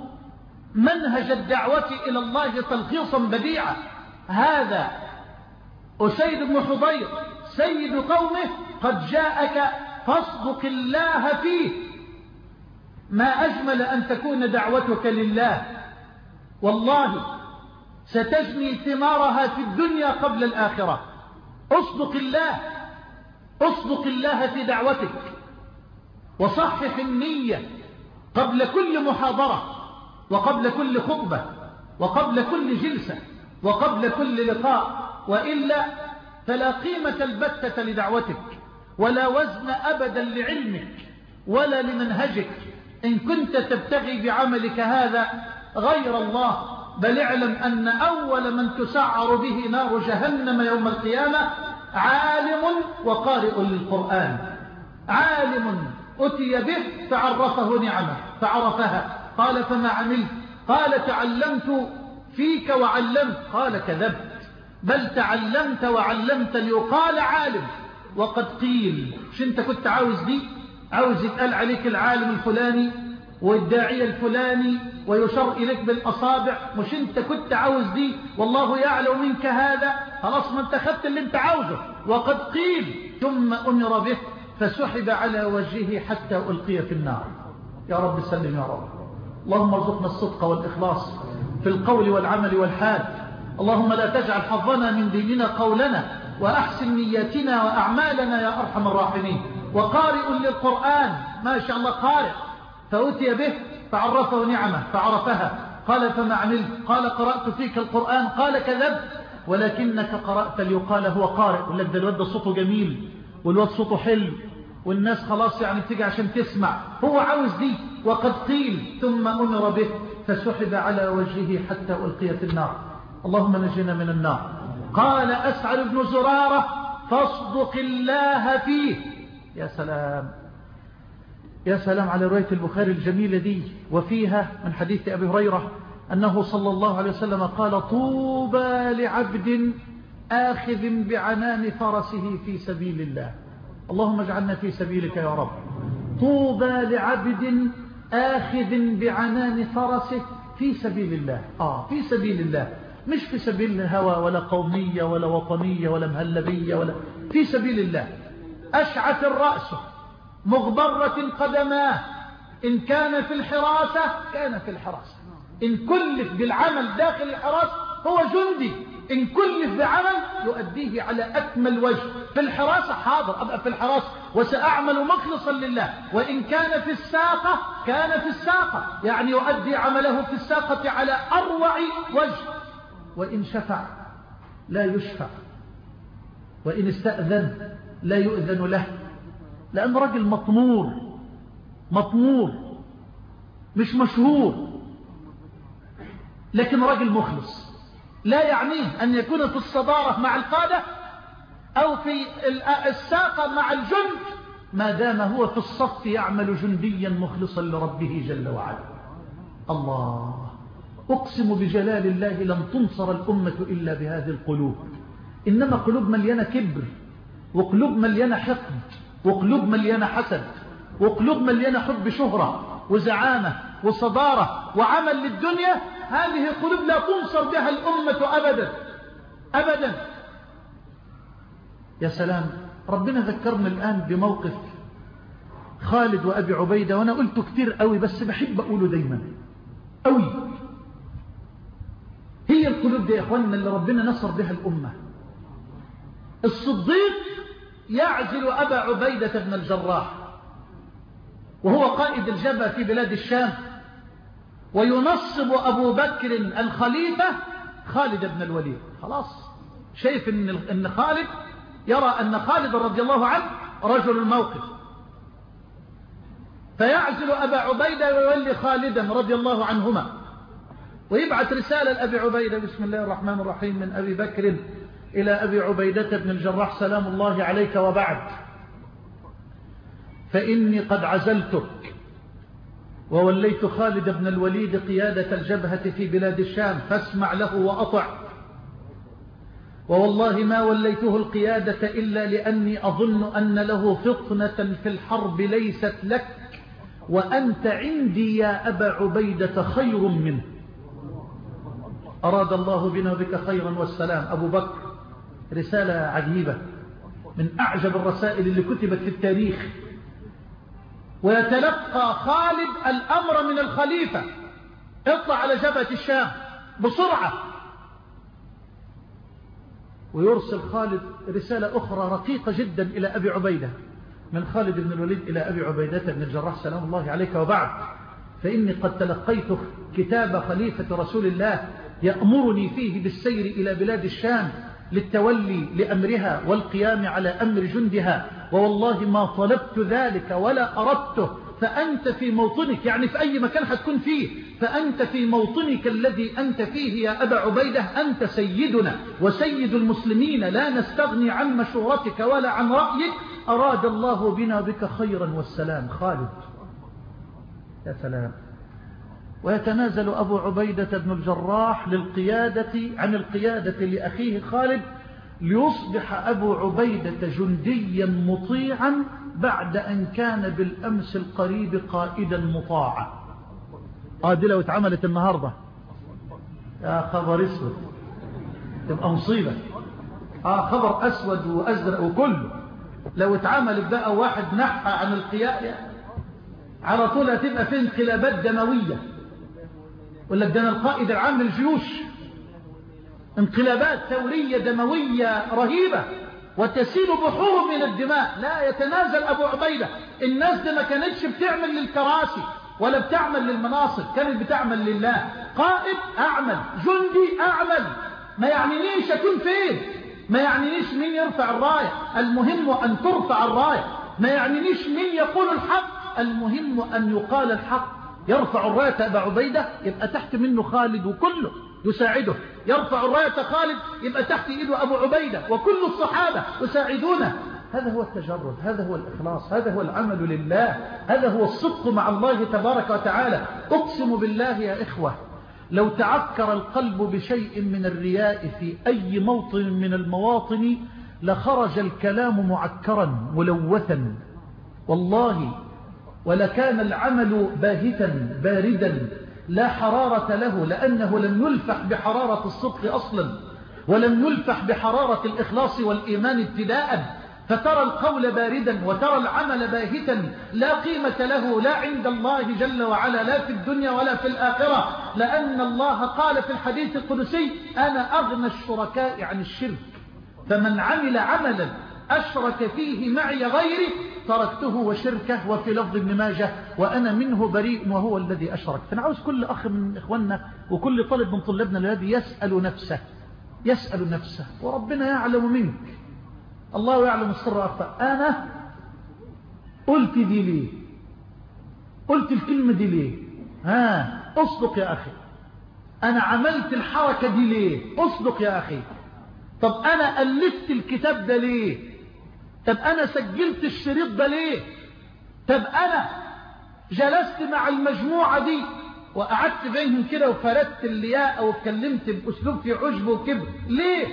منهج الدعوة إلى الله تلخيصا بديعا. هذا أسيد بن حضير سيد قومه قد جاءك فاصدق الله فيه. ما أجمل أن تكون دعوتك لله، والله ستجني ثمارها في الدنيا قبل الآخرة. أصدق الله، أصدق الله في دعوتك، وصحح النية قبل كل محاضرة وقبل كل خطبة وقبل كل جلسة وقبل كل لقاء، وإلا فلا قيمة البتة لدعوتك ولا وزن أبدا لعلمك ولا لمنهجك إن كنت تبتغي بعملك هذا غير الله. بل اعلم أن أول من تسعر به نار جهنم يوم القيامة عالم وقارئ للقرآن. عالم أتي به فعرفه نعمه فعرفها، قال فما عملت؟ قال تعلمت فيك وعلمت. قال كذبت، بل تعلمت وعلمت ليقال عالم وقد قيل. مش انت كنت عاوز دي؟ عاوز يتقال عليك العالم الفلاني والداعية الفلاني ويشار إليك بالأصابع؟ مش انت كنت عاوز دي؟ والله يعلم منك هذا. خلاص ما انت خدت اللي انت عاوزه. وقد قيل ثم أمر به فسحب على وجهه حتى ألقي في النار. يا رب سلم يا رب. اللهم ارزقنا الصدق والإخلاص في القول والعمل والحال. اللهم لا تجعل حظنا من ديننا قولنا، وأحسن نياتنا وأعمالنا يا أرحم الراحمين. وقارئ للقرآن ما شاء الله قارئ، فأتي به فعرفه نعمه فعرفها. قال فما عملت؟ قال قرأت فيك القرآن. قال كذبت، ولكنك قرأت ليقال هو قارئ. يقول لك ده الواد صوته جميل والواد صوته حلو والناس خلاص يعني تيجي عشان تسمع. هو عاوز دي. وقد قيل ثم أمر به فسحب على وجهه حتى ألقي في النار. اللهم نجنا من النار. قال أسعد بن زرارة فاصدق الله فيه. يا سلام يا سلام على رواية البخاري الجميلة دي، وفيها من حديث أبي هريرة أنه صلى الله عليه وسلم قال طوبى لعبد آخذ بعنان فرسه في سبيل الله. اللهم اجعلنا في سبيلك يا رب. طوبى لعبد آخذ بعنان فرسه في سبيل الله. آه في سبيل الله، مش في سبيل الهوى ولا قومية ولا وطنية ولا مهلبية ولا في سبيل الله. أشعث الرأس مغبرة قدماه، إن كان في الحراسة كان في الحراسة، إن كلف بالعمل داخل الحراسة هو جندي، إن كلف بعمل يؤديه على أكمل وجه. في الحراسة حاضر أبقى في الحراسة وسأعمل مخلصا لله، وإن كان في الساقة كان في الساقة، يعني يؤدي عمله في الساقة على أروع وجه. وإن شفع لا يشفع، وإن استأذن لا يؤذن له، لأن رجل مطمور مطمور مش مشهور، لكن رجل مخلص. لا يعنيه أن يكون في الصدارة مع القادة أو في الساقة مع الجند، ما دام هو في الصف يعمل جنديا مخلصا لربه جل وعلا. الله، أقسم بجلال الله لن تنصر الأمة إلا بهذه القلوب. إنما قلوب مليانة كبر، وقلوب مليانة حقد، وقلوب مليانة حسد، وقلوب مليانة حب شهرة وزعامة وصدارة وعمل للدنيا. هذه قلوب لا تنصر بها الأمة أبدا أبدا. يا سلام، ربنا ذكرنا الآن بموقف خالد وأبي عبيدة، وأنا قلته كتير قوي بس بحب أقوله دايما قوي. هي القلوب دي يا إخواننا اللي ربنا نصر بها الأمة. الصديق يعزل أبا عبيدة بن الجراح وهو قائد الجبهة في بلاد الشام، وينصب أبو بكر الخليفة خالد بن الوليد. خلاص شايف إن إن خالد يرى أن خالد رضي الله عنه رجل الموقف، فيعزل أبا عبيدة ويولي خالدا رضي الله عنهما، ويبعث رسالة لأبي عبيدة: بسم الله الرحمن الرحيم، من أبي بكر إلى أبي عبيدة بن الجراح سلام الله عليك، وبعد، فإني قد عزلتك ووليت خالد بن الوليد قيادة الجبهة في بلاد الشام، فاسمع له وأطع، ووالله ما وليته القيادة إلا لأني أظن أن له فطنة في الحرب ليست لك، وأنت عندي يا أبا عبيدة خير منه. أراد الله بنا بك خيرا والسلام. أبو بكر رسالة عجيبة من أعجب الرسائل اللي كتبت في التاريخ. ويتلقى خالد الأمر من الخليفة: اطلع على جبهة الشام بسرعة. ويرسل خالد رسالة أخرى رقيقة جدا إلى أبي عبيدة، من خالد بن الوليد إلى أبي عبيدة بن الجراح سلام الله عليك، وبعد، فإني قد تلقيت كتاب خليفة رسول الله يأمرني فيه بالسير إلى بلاد الشام للتولي لأمرها والقيام على أمر جندها، ووالله ما طلبت ذلك ولا أردته، فأنت في موطنك، يعني في أي مكان هتكون فيه، فأنت في موطنك الذي أنت فيه يا أبا عبيدة، أنت سيدنا وسيد المسلمين، لا نستغني عن مشورتك ولا عن رأيك، أراد الله بنا بك خيرا والسلام. خالد يا سلام. ويتنازل أبو عبيدة بن الجراح للقيادة عن القيادة لأخيه خالد، ليصبح أبو عبيدة جنديا مطيعا بعد أن كان بالأمس القريب قائدا مطاعا. هذه لو اتعملت النهاردة يا خبر اسود تبقى مصيبة. آه خبر أسود وأزرق وكله. لو اتعملت بقى واحد نحى عن القيادة على طول هتبقى في انقلابات دموية، ولا ده القائد العام للجيوش، انقلابات ثورية دموية رهيبة وتسيل بحور من الدماء. لا يتنازل أبو عبيدة. الناس دي ما كانتش بتعمل للكراسي ولا بتعمل للمناصب، كانت بتعمل لله. قائد أعمل، جندي أعمل، ما يعنينيش أكون فين، ما يعنينيش مين يرفع الراية، المهم أن ترفع الراية، ما يعنينيش مين يقول الحق، المهم أن يقال الحق. يرفع الراية أبا عبيدة يبقى تحت منه خالد وكله يساعده، يرفع الراية خالد يبقى تحت إيده أبو عبيدة وكل الصحابة يساعدونه. هذا هو التجرد، هذا هو الإخلاص، هذا هو العمل لله، هذا هو الصدق مع الله تبارك وتعالى. أقسم بالله يا إخوة، لو تعكر القلب بشيء من الرياء في أي موطن من المواطن لخرج الكلام معكرا ملوثا والله، ولكان العمل باهتا باردا لا حرارة له، لأنه لم يلفح بحرارة الصدق أصلا، ولم يلفح بحرارة الإخلاص والإيمان ابتداء، فترى القول باردا وترى العمل باهتا لا قيمة له لا عند الله جل وعلا، لا في الدنيا ولا في الآخرة، لأن الله قال في الحديث القدسي: أنا أغنى الشركاء عن الشرك، فمن عمل عملا أشرك فيه معي غيري تركته وشركه. وفي لفظ ابن ماجه: وأنا منه بريء وهو الذي أشرك. فأنا عاوز كل أخ من إخواننا وكل طالب من طلابنا الذي يسأل نفسه يسأل نفسه وربنا يعلم منك، الله يعلم السر وأخفى. أنا قلت دي ليه؟ قلت الكلمة دي ليه؟ ها أصدق يا أخي. أنا عملت الحركة دي ليه؟ أصدق يا أخي. طب أنا ألفت الكتاب ده ليه؟ طب أنا سجلت الشريط ده ليه؟ طب أنا جلست مع المجموعة دي وقعدت بينهم كده وفردت اللياء واتكلمت بأسلوب في عجب وكبر ليه؟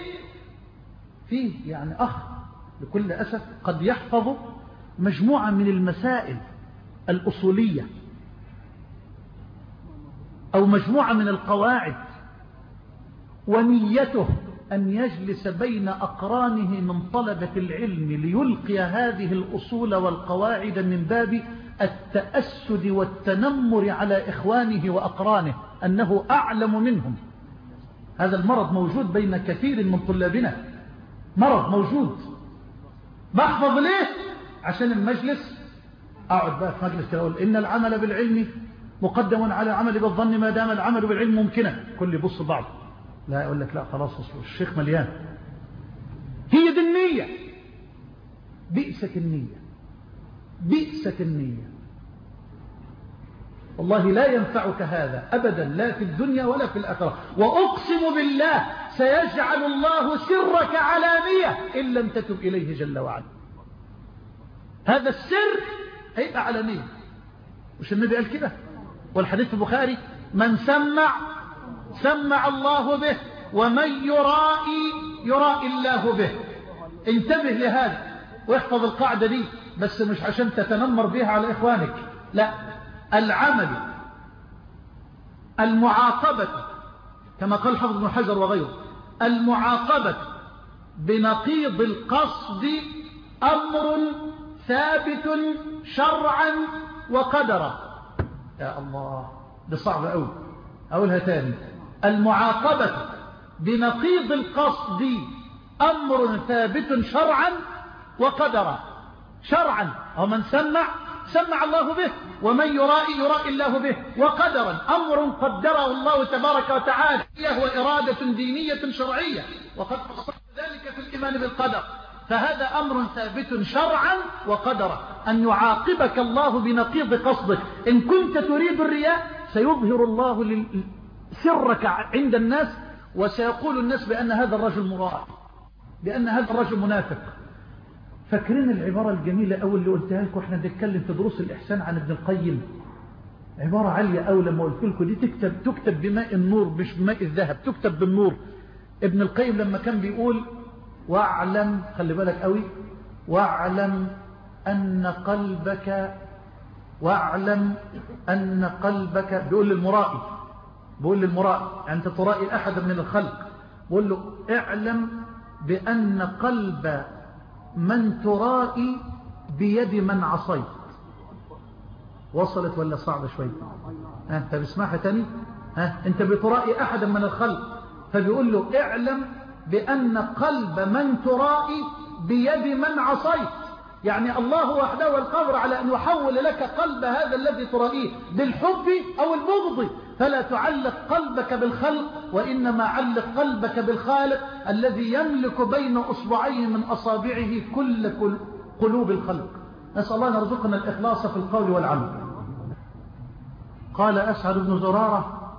فيه يعني أخ لكل أسف قد يحفظ مجموعة من المسائل الأصولية أو مجموعة من القواعد، ونيته أن يجلس بين أقرانه من طلبة العلم ليلقي هذه الأصول والقواعد من باب التأسد والتنمر على إخوانه وأقرانه أنه أعلم منهم. هذا المرض موجود بين كثير من طلابنا، مرض موجود. بحفظ ليه؟ عشان المجلس أقعد بقى في مجلس أقول إن العمل بالعلم مقدم على العمل بالظن ما دام العمل بالعلم ممكنا. كل يبص بعض، لا يقول لك لا خلاص الشيخ مليان. هي دي النية. بئست النية، بئست النية. والله لا ينفعك هذا أبدا، لا في الدنيا ولا في الآخرة. وأقسم بالله سيجعل الله سرك علانية إن لم تتب إليه جل وعلا. هذا السر هيبقى علانية. مش النبي قال كده؟ والحديث في البخاري: من سمع سمع الله به، ومن يرائي يرائي الله به. انتبه لهذا واحفظ القاعدة دي، بس مش عشان تتنمر بها على إخوانك، لا. العمل المعاقبة كما قال حافظ ابن حجر وغيره، المعاقبة بنقيض القصد أمر ثابت شرعا وقدرا. يا الله ده صعب أوي، أقولها تاني: المعاقبة بنقيض القصد أمر ثابت شرعا وقدرا. شرعا ومن سمع سمع الله به، ومن يرائي يرائي الله به. وقدرا أمر قدره الله تبارك وتعالى، هو إرادة دينية شرعية، وقد فصل ذلك في الإيمان بالقدر. فهذا أمر ثابت شرعا وقدرا، أن يعاقبك الله بنقيض قصدك. إن كنت تريد الرياء سيظهر الله سرك عند الناس، وسيقول الناس بأن هذا الرجل مراء، بأن هذا الرجل منافق. فاكرين العبارة الجميلة أول اللي قلتها لكم احنا بنتكلم في دروس الإحسان عن ابن القيم؟ عبارة عالية أول لما قلت لكم دي تكتب تكتب بماء النور مش بماء الذهب، تكتب بالنور. ابن القيم لما كان بيقول: واعلم، خلي بالك قوي، واعلم أن قلبك واعلم أن قلبك، بيقول للمرائي بيقول للمرائي يعني أنت ترائي أحد من الخلق، بيقول له: اعلم بأن قلب من ترائي بيد من عصيت. وصلت ولا صعبة شوي؟ ها انت بسمعها تاني؟ ها انت بترائي أحدا من الخلق، فبيقول له: اعلم بأن قلب من ترائي بيد من عصيت. يعني الله وحده القادر على أن يحول لك قلب هذا الذي ترائيه بالحب أو البغض. فلا تعلق قلبك بالخلق، وإنما علق قلبك بالخالق الذي يملك بين أصبعيه من أصابعه كل قلوب الخلق. نسأل الله أن يرزقنا الإخلاص في القول والعمل. قال أسعد بن زرارة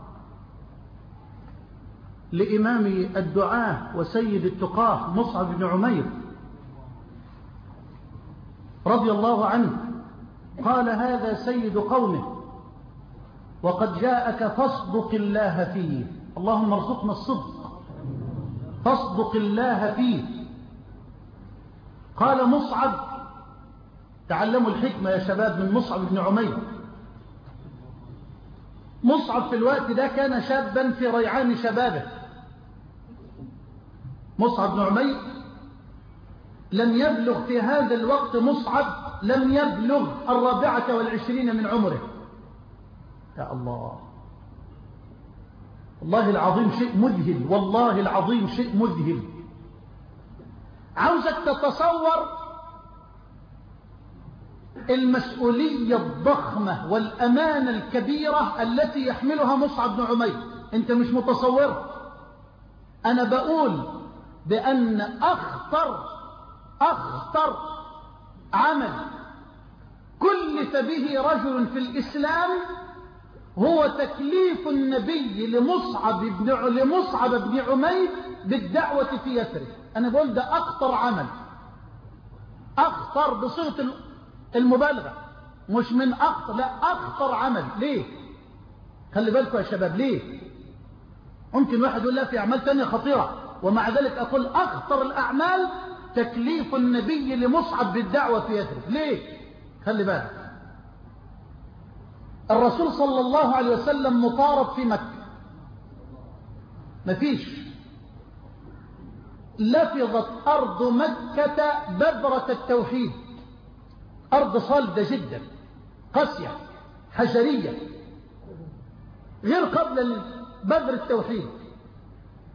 لإمام الدعاة وسيد التقاه مصعب بن عمير رضي الله عنه، قال: هذا سيد قومه وقد جاءك فاصدق الله فيه. اللهم ارزقنا الصدق، فاصدق الله فيه. قال مصعب: تعلموا الحكمة يا شباب من مصعب بن عمير. مصعب في الوقت ده كان شابا في ريعان شبابه. مصعب بن عمير لم يبلغ في هذا الوقت، مصعب لم يبلغ الرابعة والعشرين من عمره. يا الله، والله العظيم شيء مذهل، والله العظيم شيء مذهل. عاوزك تتصور المسؤولية الضخمة والأمانة الكبيرة التي يحملها مصعب بن عمير. انت مش متصور. انا بقول بأن أخطر أخطر عمل كلف به رجل في الإسلام هو تكليف النبي لمصعب بن لمصعب بن عمير بالدعوة في يثرب. أنا بقول ده أخطر عمل، أخطر بصيغة المبالغة، مش من أخطر، لا أخطر عمل. ليه؟ خلي بالكم يا شباب. ليه؟ ممكن واحد يقول لا في أعمال تانية خطيرة، ومع ذلك أقول أخطر الأعمال تكليف النبي لمصعب بالدعوة في يثرب. ليه؟ خلي بالك، الرسول صلى الله عليه وسلم مطارد في مكة، مفيش، لفظت أرض مكة بذرة التوحيد، أرض صلدة جدا قاسية حجرية غير قبل بذر التوحيد.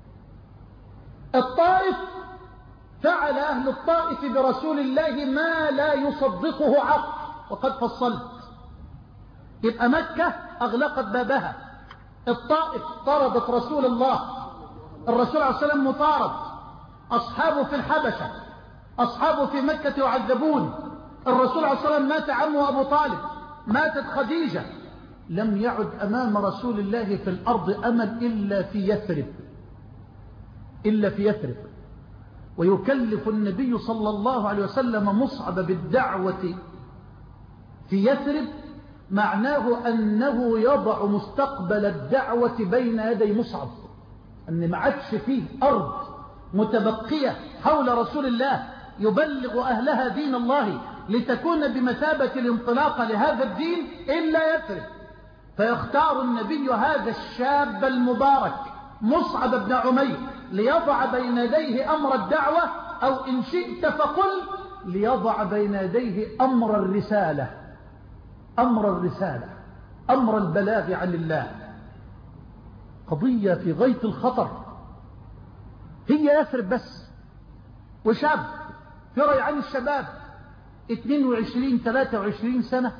الطائف فعل أهل الطائف برسول الله ما لا يصدقه عقل، وقد فصلت. يبقى مكة أغلقت بابها، الطائف طردت رسول الله، الرسول عليه السلام مطارد، أصحابه في الحبشة، أصحابه في مكة يعذبون، الرسول عليه السلام مات عمه أبو طالب، ماتت خديجة، لم يعد أمام رسول الله في الأرض أمل إلا في يثرب، إلا في يثرب. ويكلف النبي صلى الله عليه وسلم مصعب بالدعوة في يثرب، معناه أنه يضع مستقبل الدعوة بين يدي مصعب، أن ما عادش فيه أرض متبقية حول رسول الله يبلغ أهلها دين الله لتكون بمثابة الانطلاق لهذا الدين إلا يثرب. فيختار النبي هذا الشاب المبارك مصعب بن عمير ليضع بين يديه أمر الدعوة، أو إن شئت فقل ليضع بين يديه أمر الرسالة، أمر الرسالة، أمر البلاغ عن الله. قضية في غاية الخطر. هي يثرب بس، وشاب في ريعان الشباب اثنين وعشرين ثلاثة وعشرين سنة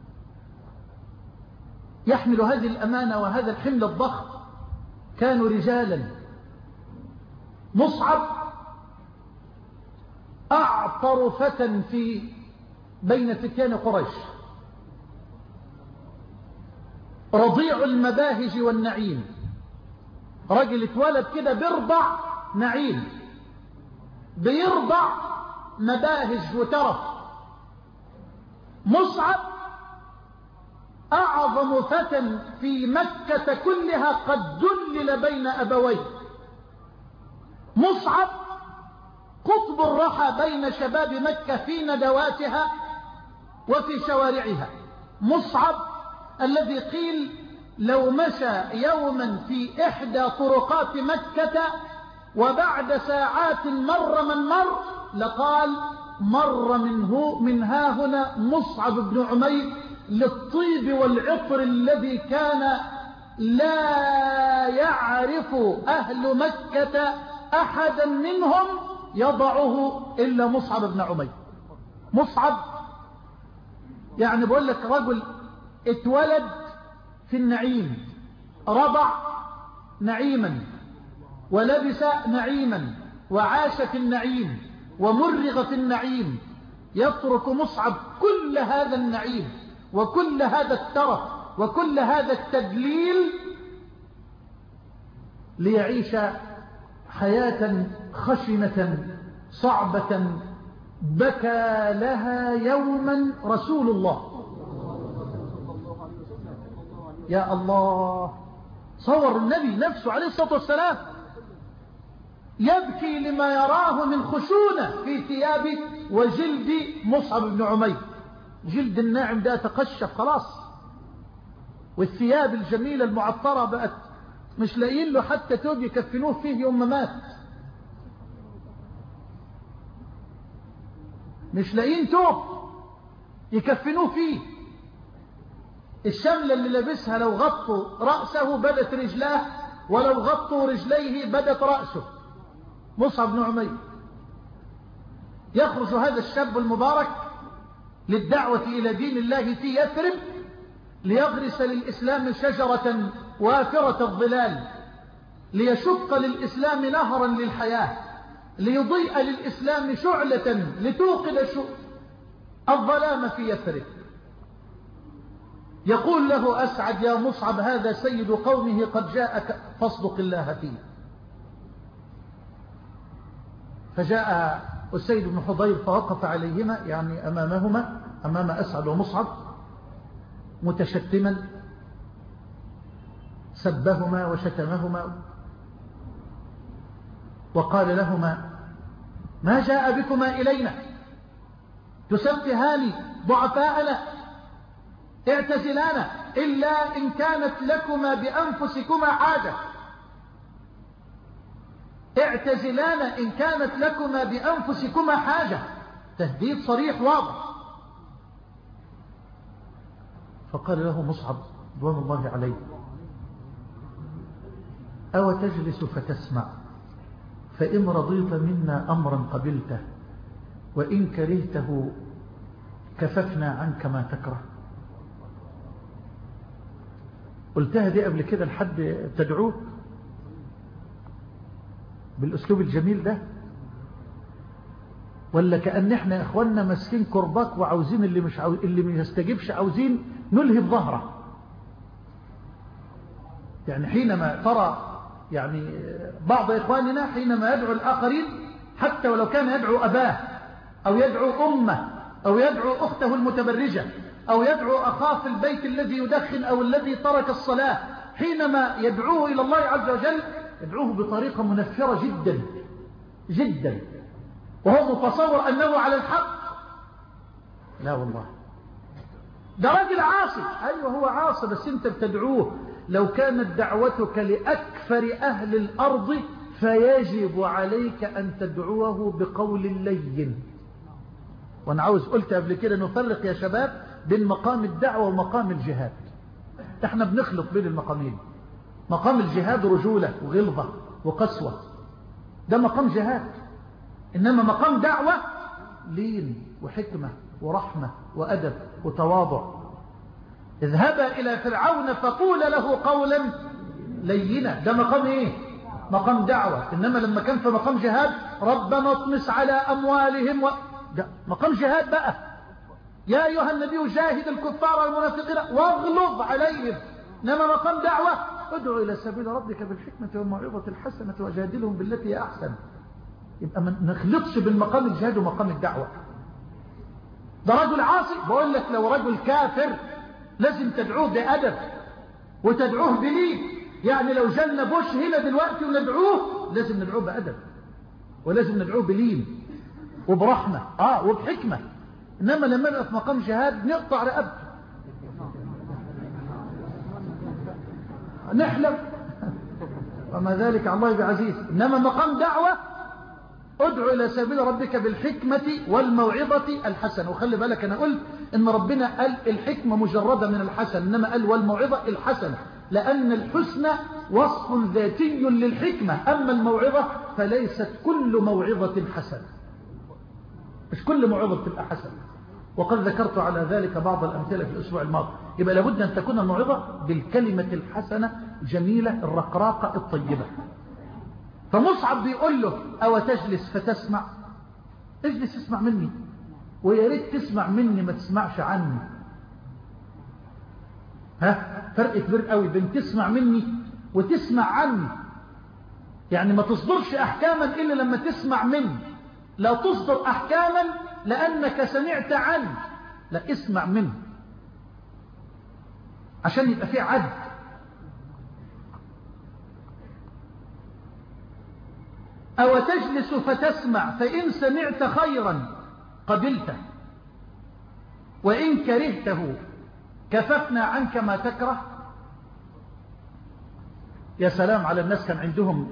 يحمل هذه الأمانة وهذا الحمل الضخم. كانوا رجالا. مصعب أعطر فتى في بين فتيان قريش، رضيع المباهج والنعيم، رجل اتولد كده بيرضع نعيم، بيرضع مباهج وترف. مصعب أعظم فتى في مكة كلها قد دلل بين أبويه. مصعب قطب الرحى بين شباب مكة في ندواتها وفي شوارعها. مصعب الذي قيل لو مشى يوما في إحدى طرقات مكة وبعد ساعات مر من مر لقال مر منه من ها هنا مصعب بن عمير، للطيب والعطر الذي كان لا يعرف أهل مكة أحدا منهم يضعه إلا مصعب بن عمير. مصعب يعني بقول لك رجل اتولد في النعيم، رضع نعيما ولبس نعيما وعاش في النعيم ومرغ في النعيم. يترك مصعب كل هذا النعيم وكل هذا الترف وكل هذا التدليل ليعيش حياة خشنة صعبة بكى لها يوما رسول الله. يا الله، صور النبي نفسه عليه الصلاة والسلام يبكي لما يراه من خشونة في ثياب وجلد مصعب بن عمير. جلد الناعم ده تقشف خلاص، والثياب الجميلة المعطرة بقت مش لاقيين له حتى توب يكفنوه فيه يوم ما مات، مش لاقيين توب يكفنوه فيه. الشملة اللي لابسها لو غطوا رأسه بدت رجلاه، ولو غطوا رجليه بدت رأسه. مصعب بن عمير يخرج هذا الشاب المبارك للدعوة إلى دين الله في يثرب، ليغرس للإسلام شجرة وافرة الظلال، ليشق للإسلام نهرا للحياة، ليضيء للإسلام شعلة لتوقد الظلام في يثرب. يقول له أسعد يا مصعب هذا سيد قومه قد جاءك فاصدق الله فيه. فجاء أسيد بن حضير فوقف عليهما، يعني أمامهما، أمام أسعد ومصعب، متشتما سبهما وشتمهما وقال لهما ما جاء بكما إلينا تسفهان ضعفاءنا اعتزلانا إلا إن كانت لكما بأنفسكما حاجة، اعتزلانا إن كانت لكما بأنفسكما حاجة. تهديد صريح واضح. فقال له مصعب رضوان الله عليه أو تجلس فتسمع فإن رضيت منا أمرا قبلته وإن كرهته كففنا عنك ما تكره. قلتها دي قبل كده لحد تدعوه بالأسلوب الجميل ده، ولا كأن احنا يا اخواننا ماسكين كرباك وعاوزين اللي مش عاوز اللي ما يستجيبش عاوزين نلهي بظهره؟ يعني حينما ترى يعني بعض إخواننا حينما يدعو الآخرين حتى ولو كان يدعو أباه أو يدعو أمه أو يدعو أخته المتبرجة أو يدعو أخاه في البيت الذي يدخن أو الذي ترك الصلاة، حينما يدعوه إلى الله عز وجل يدعوه بطريقة منفرة جدا جدا وهو متصور أنه على الحق. لا والله، ده راجل عاصي. أيوه هو عاصي، بس أنت بتدعوه. لو كانت دعوتك لأكثر أهل الأرض فيجب عليك أن تدعوه بقول لين. وأنا عاوز قلت قبل كده نفرق يا شباب بين مقام الدعوة ومقام الجهاد. احنا بنخلط بين المقامين. مقام الجهاد رجولة وغلظة وقسوة، ده مقام جهاد. إنما مقام دعوة لين وحكمة ورحمة وأدب وتواضع. اذهبا إلى فرعون فقول له قولا لينا، ده مقام إيه؟ مقام دعوة. إنما لما كان في مقام جهاد ربنا اطمس على أموالهم و... ده مقام جهاد بقى. يا أيها النبي جاهد الكفار والمنافقين واغلظ عليهم. إنما مقام دعوة ادعو إلى سبيل ربك بالحكمة والموعظة الحسنة وجادلهم بالتي هي أحسن. يبقى ما نخلطش بين مقام الجهاد ومقام الدعوة. ده رجل عاصي، بقول لك لو رجل كافر لازم تدعوه بأدب وتدعوه بلين. يعني لو جالنا بوش هنا دلوقتي وندعوه لازم ندعوه بأدب ولازم ندعوه بلين وبرحمة آه وبحكمة. إنما لما نبقى في مقام جهاد نقطع رقبته نحلف وما ذلك على الله بعزيز. إنما مقام دعوة ادعو إلى سبيل ربك بالحكمة والموعظة الحسنة. وخلي بالك أنا قلت إن ربنا قال الحكمة مجردة من الحسن، إنما قال والموعظة الحسنة، لأن الحسنى وصف ذاتي للحكمة. أما الموعظة فليست كل موعظة حسنة، مش كل موعظة تبقى حسنة. وقد ذكرت على ذلك بعض الأمثلة في الأسبوع الماضي. يبقى لابد أن تكون الموعظة بالكلمة الحسنة جميلة الرقراقة الطيبة. فمصعب بيقول له أو تجلس فتسمع؟ اجلس اسمع مني، ويا ريت تسمع مني ما تسمعش عني. ها فرق كبير قوي بين تسمع مني وتسمع عني. يعني ما تصدرش أحكاما إلا لما تسمع مني. لا تصدر أحكاما لأنك سمعت عني، لا اسمع مني عشان يبقى فيه عدل. أو تجلس فتسمع فإن سمعت خيرا قبلته وإن كرهته كففنا عنك ما تكره. يا سلام على الناس كان عندهم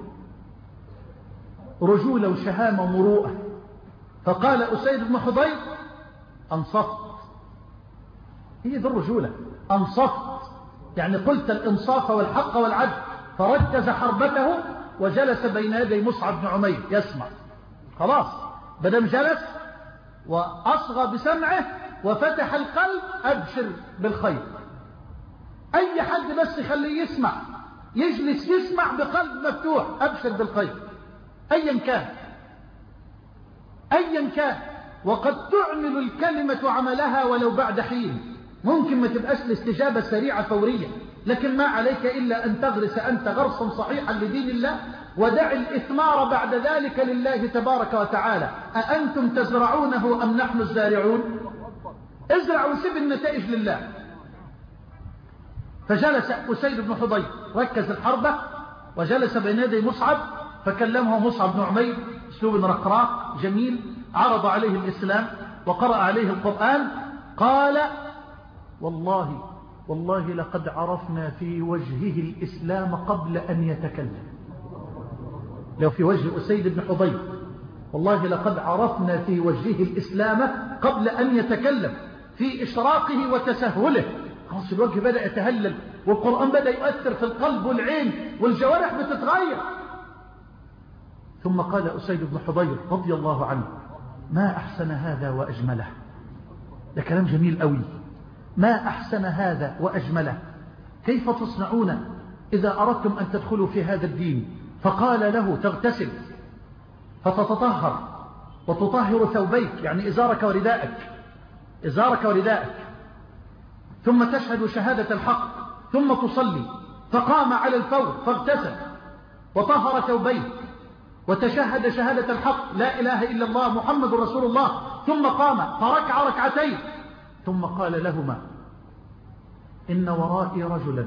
رجولة وشهامة ومروءة. فقال أسيد بن حضير أنصفت. هي دي الرجولة، أنصفت يعني قلت الإنصاف والحق والعدل. فركز حربته وجلس بين يدي مصعب بن عمير يسمع. خلاص بدم جلس وأصغى بسمعه وفتح القلب، أبشر بالخير. أي حد بس يخليه يسمع، يجلس يسمع بقلب مفتوح، أبشر بالخير أيا كان أيا كان. وقد تعمل الكلمة عملها ولو بعد حين. ممكن ما تبقاش الاستجابة سريعة فورية، لكن ما عليك إلا أن تغرس أنت غرسا صحيحا لدين الله ودع الإثمار بعد ذلك لله تبارك وتعالى. أأنتم تزرعونه أم نحن الزارعون؟ ازرع وسيب النتائج لله. فجلس أسيد بن حضير ركز الحربة وجلس بين يدي مصعب فكلمه مصعب بن عمير اسلوب رقراق جميل، عرض عليه الإسلام وقرأ عليه القرآن. قال والله والله لقد عرفنا في وجهه الإسلام قبل أن يتكلم. لو في وجه أسيد بن حضير والله لقد عرفنا في وجهه الإسلام قبل أن يتكلم، في إشراقه وتسهله. خلاص الوجه بدأ يتهلل والقرآن بدأ يؤثر في القلب والعين والجوارح بتتغير. ثم قال أسيد بن حضير رضي الله عنه: ما أحسن هذا وأجمله. ده كلام جميل قوي. ما أحسن هذا وأجمله، كيف تصنعون إذا أردتم أن تدخلوا في هذا الدين؟ فقال له: تغتسل فتتطهر وتطهر ثوبيك، يعني إزارك ورداءك، إزارك ورداءك، ثم تشهد شهادة الحق، ثم تصلي. فقام على الفور فاغتسل وطهر ثوبيه وتشهد شهادة الحق لا إله إلا الله محمد رسول الله، ثم قام فركع ركعتين، ثم قال لهما: إن ورائي رجلا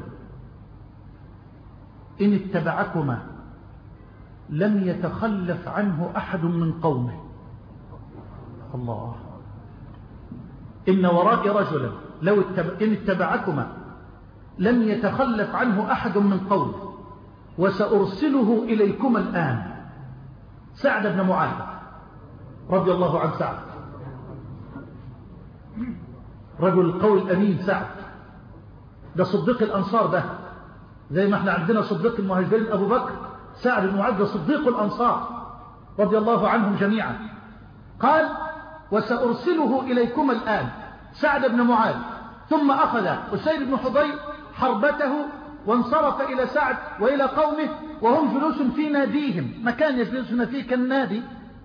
إن اتبعكما لم يتخلف عنه أحد من قومه. الله. إن ورائي رجلا لو اتبع إن اتبعكما لم يتخلف عنه أحد من قومه وسأرسله إليكما الآن. سعد بن معاذ رضي الله عن سعد، رجل القول الأمين. سعد ده صديق الأنصار، ده زي ما احنا عندنا صديق المهاجرين أبو بكر، سعد بن معاذ صديق الأنصار رضي الله عنهم جميعا. قال: وسأرسله إليكما الآن. سعد بن معاذ. ثم أخذ أسيد بن حضير حربته وانصرف إلى سعد وإلى قومه وهم جلوس في ناديهم، مكان يجلسون فيه كالنادي.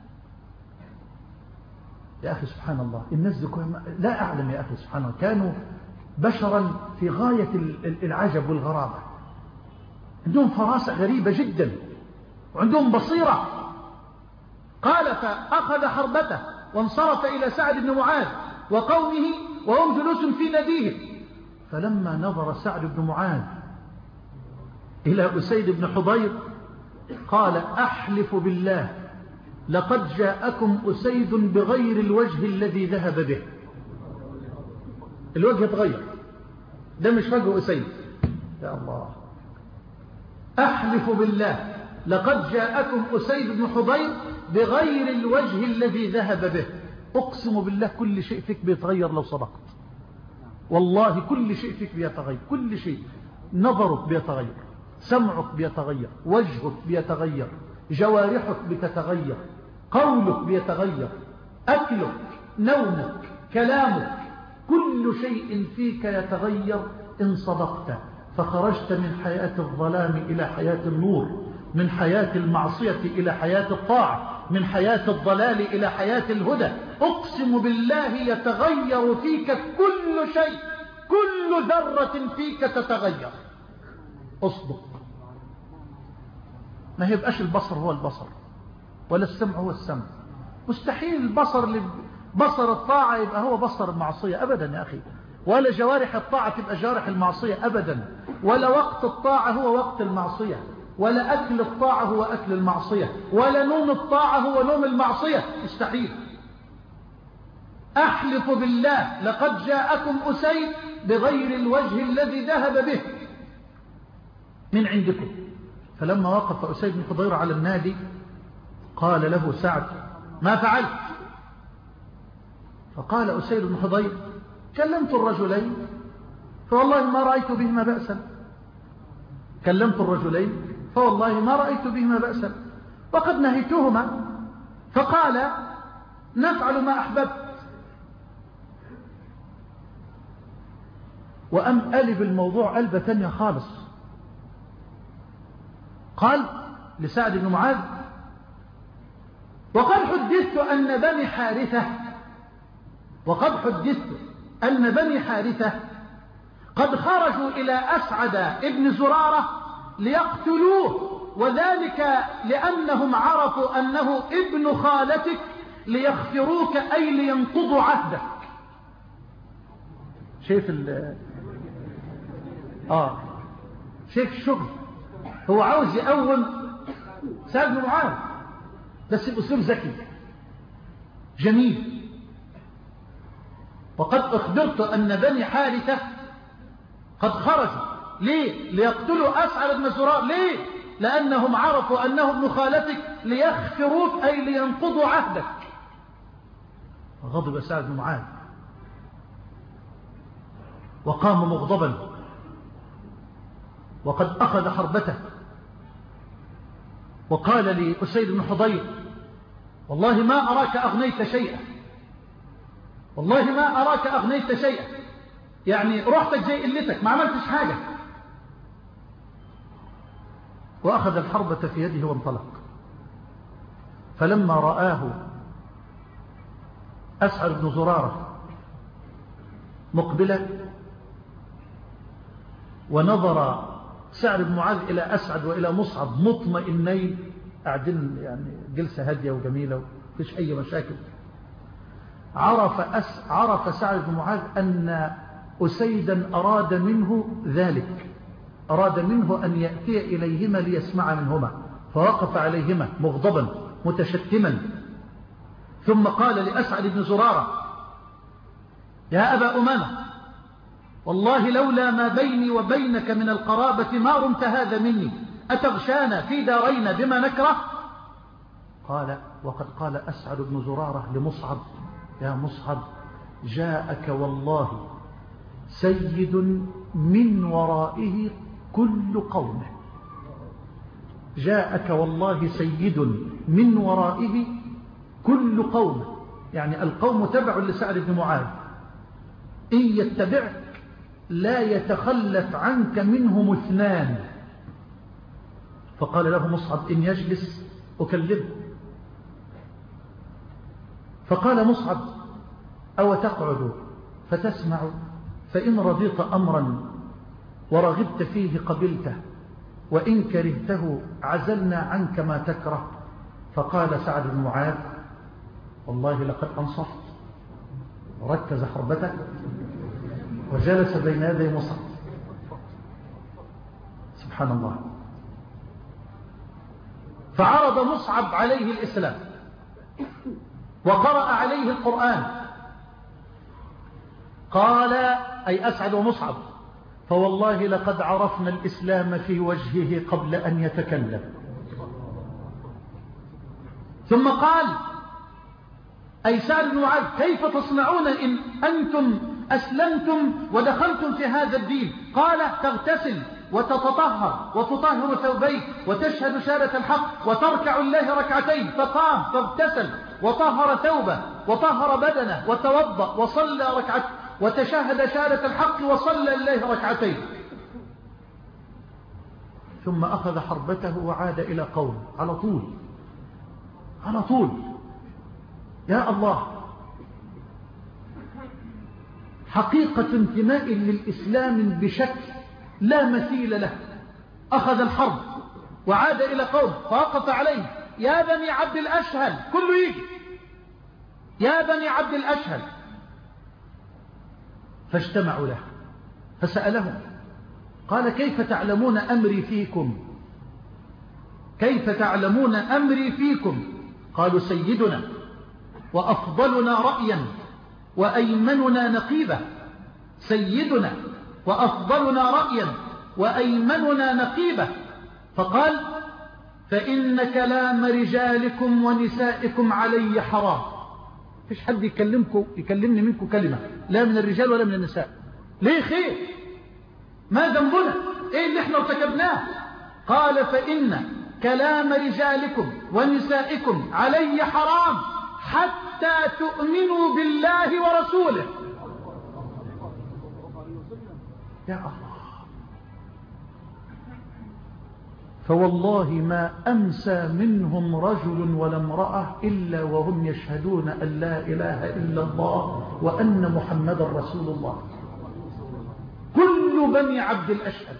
يا أخي سبحان الله، الناس دي لا أعلم يا أخي سبحان الله، كانوا بشرا في غاية العجب والغرابة، عندهم فراسة غريبة جدا وعندهم بصيرة. قال: فأخذ حربته وانصرف إلى سعد بن معاذ وقومه وهم جلوس في ناديهم. فلما نظر سعد بن معاذ إلى أسيد بن حضير قال: أحلف بالله لقد جاءكم أسيد بغير الوجه الذي ذهب به. الوجه تغير، ده مش وجه أسيد. يا الله. أحلف بالله لقد جاءكم أسيد بن حضير بغير الوجه الذي ذهب به. أقسم بالله كل شيء فيك بيتغير لو صدقت، والله كل شيء فيك بيتغير، كل شيء. نظرك بيتغير، سمعك بيتغير، وجهك بيتغير، جوارحك بتتغير، قولك بيتغير، أكلك، نومك، كلامك، كل شيء فيك يتغير إن صدقت. فخرجت من حياة الظلام إلى حياة النور، من حياة المعصية إلى حياة الطاعة، من حياة الضلال إلى حياة الهدى. أقسم بالله يتغير فيك كل شيء، كل ذرة فيك تتغير. أصدق. ما يبقاش البصر هو البصر ولا السمع هو السمع. مستحيل البصر اللي بصر الطاعة يبقى هو بصر المعصية أبدا يا أخي، ولا جوارح الطاعة تبقى جوارح المعصية أبدا، ولا وقت الطاعة هو وقت المعصية، ولا أكل الطاعة هو أكل المعصية، ولا نوم الطاعة هو نوم المعصية. مستحيل. أحلف بالله لقد جاءكم أسيد بغير الوجه الذي ذهب به من عندكم. فلما وقف أسيد بن حضير على النادي قال له سعد: ما فعلت؟ فقال أسيد بن حضير: كلمت الرجلين فوالله ما رأيت بهما بأسا. كلمت الرجلين فوالله ما رأيت بهما بأسا، وقد نهيتهما فقال: نفعل ما أحببت. وأم قلب الموضوع قلبة تانية خالص. قال لسعد بن معاذ: وقد حدثت أن بني حارثة وقد حدثت أن بني حارثة قد خرجوا إلى أسعد ابن زرارة ليقتلوه، وذلك لأنهم عرفوا أنه ابن خالتك ليغفروك أي لينقضوا عهدك. شايف ال آه شايف الشغل، هو عاوز يقوم سعد بن معاذ بس بأسلوب ذكي جميل. وقد أخبرت أن بني حارثة قد خرجوا ليه؟ ليقتلوا أسعد بن زرار. ليه؟ لأنهم عرفوا أنه ابن خالتك ليغفروك أي لينقضوا عهدك. غضب سعد بن معاذ وقام مغضبا وقد أخذ حربته وقال لأسيد بن حضير والله ما أراك أغنيت شيئا، والله ما أراك أغنيت شيئا، يعني روحتك زي قلتك ما عملتش حاجة. وأخذ الحربة في يده وانطلق. فلما رآه أسعد بن زرارة مقبلا ونظر سعد بن معاذ إلى أسعد وإلى مصعب مطمئنين قاعدين يعني جلسة هادية وجميلة ومفيش أي مشاكل، عرف, أس عرف سعد بن معاذ أن أسيدا أراد منه ذلك، أراد منه أن يأتي إليهما ليسمع منهما، فوقف عليهما مغضبا متشتما، ثم قال لأسعد بن زرارة يا أبا أمامة والله لولا ما بيني وبينك من القرابة ما رمت هذا مني، أتغشانا في دارينا بما نكره؟ قال وقد قال أسعد بن زرارة لمصعب يا مصعب جاءك والله سيد من ورائه كل قومه، جاءك والله سيد من ورائه كل قومه، يعني القوم تبع لسعد بن معاذ، إن يتبعك لا يتخلف عنك منهم اثنان. فقال له مصعب إن يجلس أكلمه. فقال مصعب أو تقعد فتسمع، فإن رضيت أمرا ورغبت فيه قبلته، وإن كرهته عزلنا عنك ما تكره. فقال سعد بن معاذ والله لقد أنصفت، وركز حربته وجلس بين يدي مصعب. سبحان الله. فعرض مصعب عليه الإسلام وقرأ عليه القرآن. قال أي أسعد ومصعب فوالله لقد عرفنا الإسلام في وجهه قبل أن يتكلم. ثم قال أي سعد بن معاذ كيف تصنعون إن أنتم أسلمتم ودخلتم في هذا الدين؟ قال تغتسل وتتطهر وتطهر ثوبيك وتشهد شهادة الحق وتركع الله ركعتين. فقام فاغتسل وطهر ثوبه وطهر بدنه وتوضأ وصلى ركعتين وتشهد شهادة الحق وصلى الله ركعتين، ثم أخذ حربته وعاد إلى قوم على طول على طول. يا الله، حقيقة انتماء للإسلام بشكل لا مثيل له. أخذ الحرب وعاد إلى قوم فوقف عليه يا بني عبد الأشهل، كله يجي يا بني عبد الأشهل. فاجتمعوا له فسألهم قال كيف تعلمون أمري فيكم؟ كيف تعلمون أمري فيكم؟ قالوا سيدنا وأفضلنا رأيا وأيمننا نقيبة، سيدنا وأفضلنا رأيا وأيمننا نقيبة. فقال فإن كلام رجالكم ونسائكم علي حرام. فيش حد يكلمكم يكلمني منكم كلمة، لا من الرجال ولا من النساء. ليه خير؟ ما ذنبنا؟ ايه اللي احنا ارتكبناه؟ قال فإن كلام رجالكم ونسائكم علي حرام حتى تؤمنوا بالله ورسوله. يا الله، فوالله ما أمسى منهم رجل ولا امرأة إلا وهم يشهدون أن لا إله إلا الله وأن محمد رسول الله. كل بني عبد الأشهل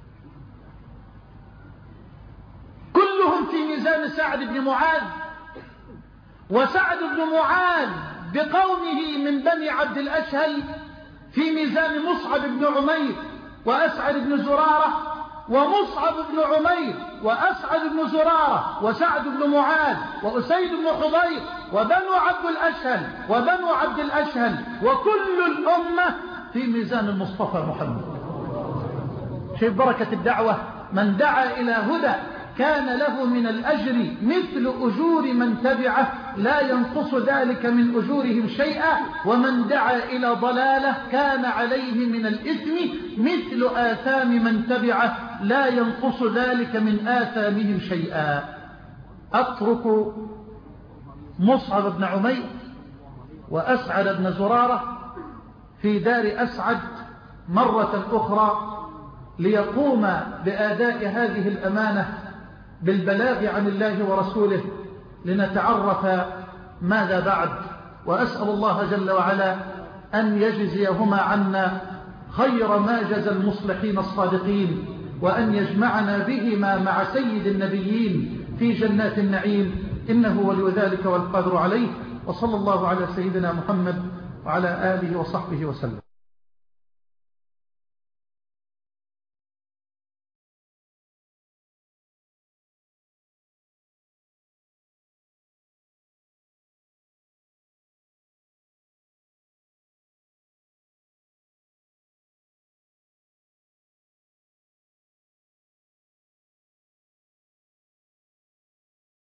كلهم في ميزان سعد بن معاذ، وسعد بن معاذ بقومه من بني عبد الأشهل في ميزان مصعب بن عمير وأسعد بن زرارة، ومصعب بن عمير وأسعد بن زرارة وسعد بن معاذ وأسيد بن حضير وبنو عبد الأشهل وبنو عبد الأشهل، وكل الأمة في ميزان المصطفى محمد. شيء بركة الدعوة، من دعا إلى هدى كان له من الأجر مثل أجور من تبعه لا ينقص ذلك من أجورهم شيئا، ومن دعا إلى ضلالة كان عليه من الإثم مثل آثام من تبعه لا ينقص ذلك من آثامهم شيئا. أترك مصعب بن عمير وأسعد بن زرارة في دار أسعد مرة أخرى ليقوم بأداء هذه الأمانة بالبلاغ عن الله ورسوله، لنتعرف ماذا بعد. وأسأل الله جل وعلا أن يجزيهما عنا خير ما جزى المصلحين الصادقين، وأن يجمعنا بهما مع سيد النبيين في جنات النعيم، إنه ولي ذلك والقادر عليه. وصلى الله على سيدنا محمد وعلى آله وصحبه وسلم.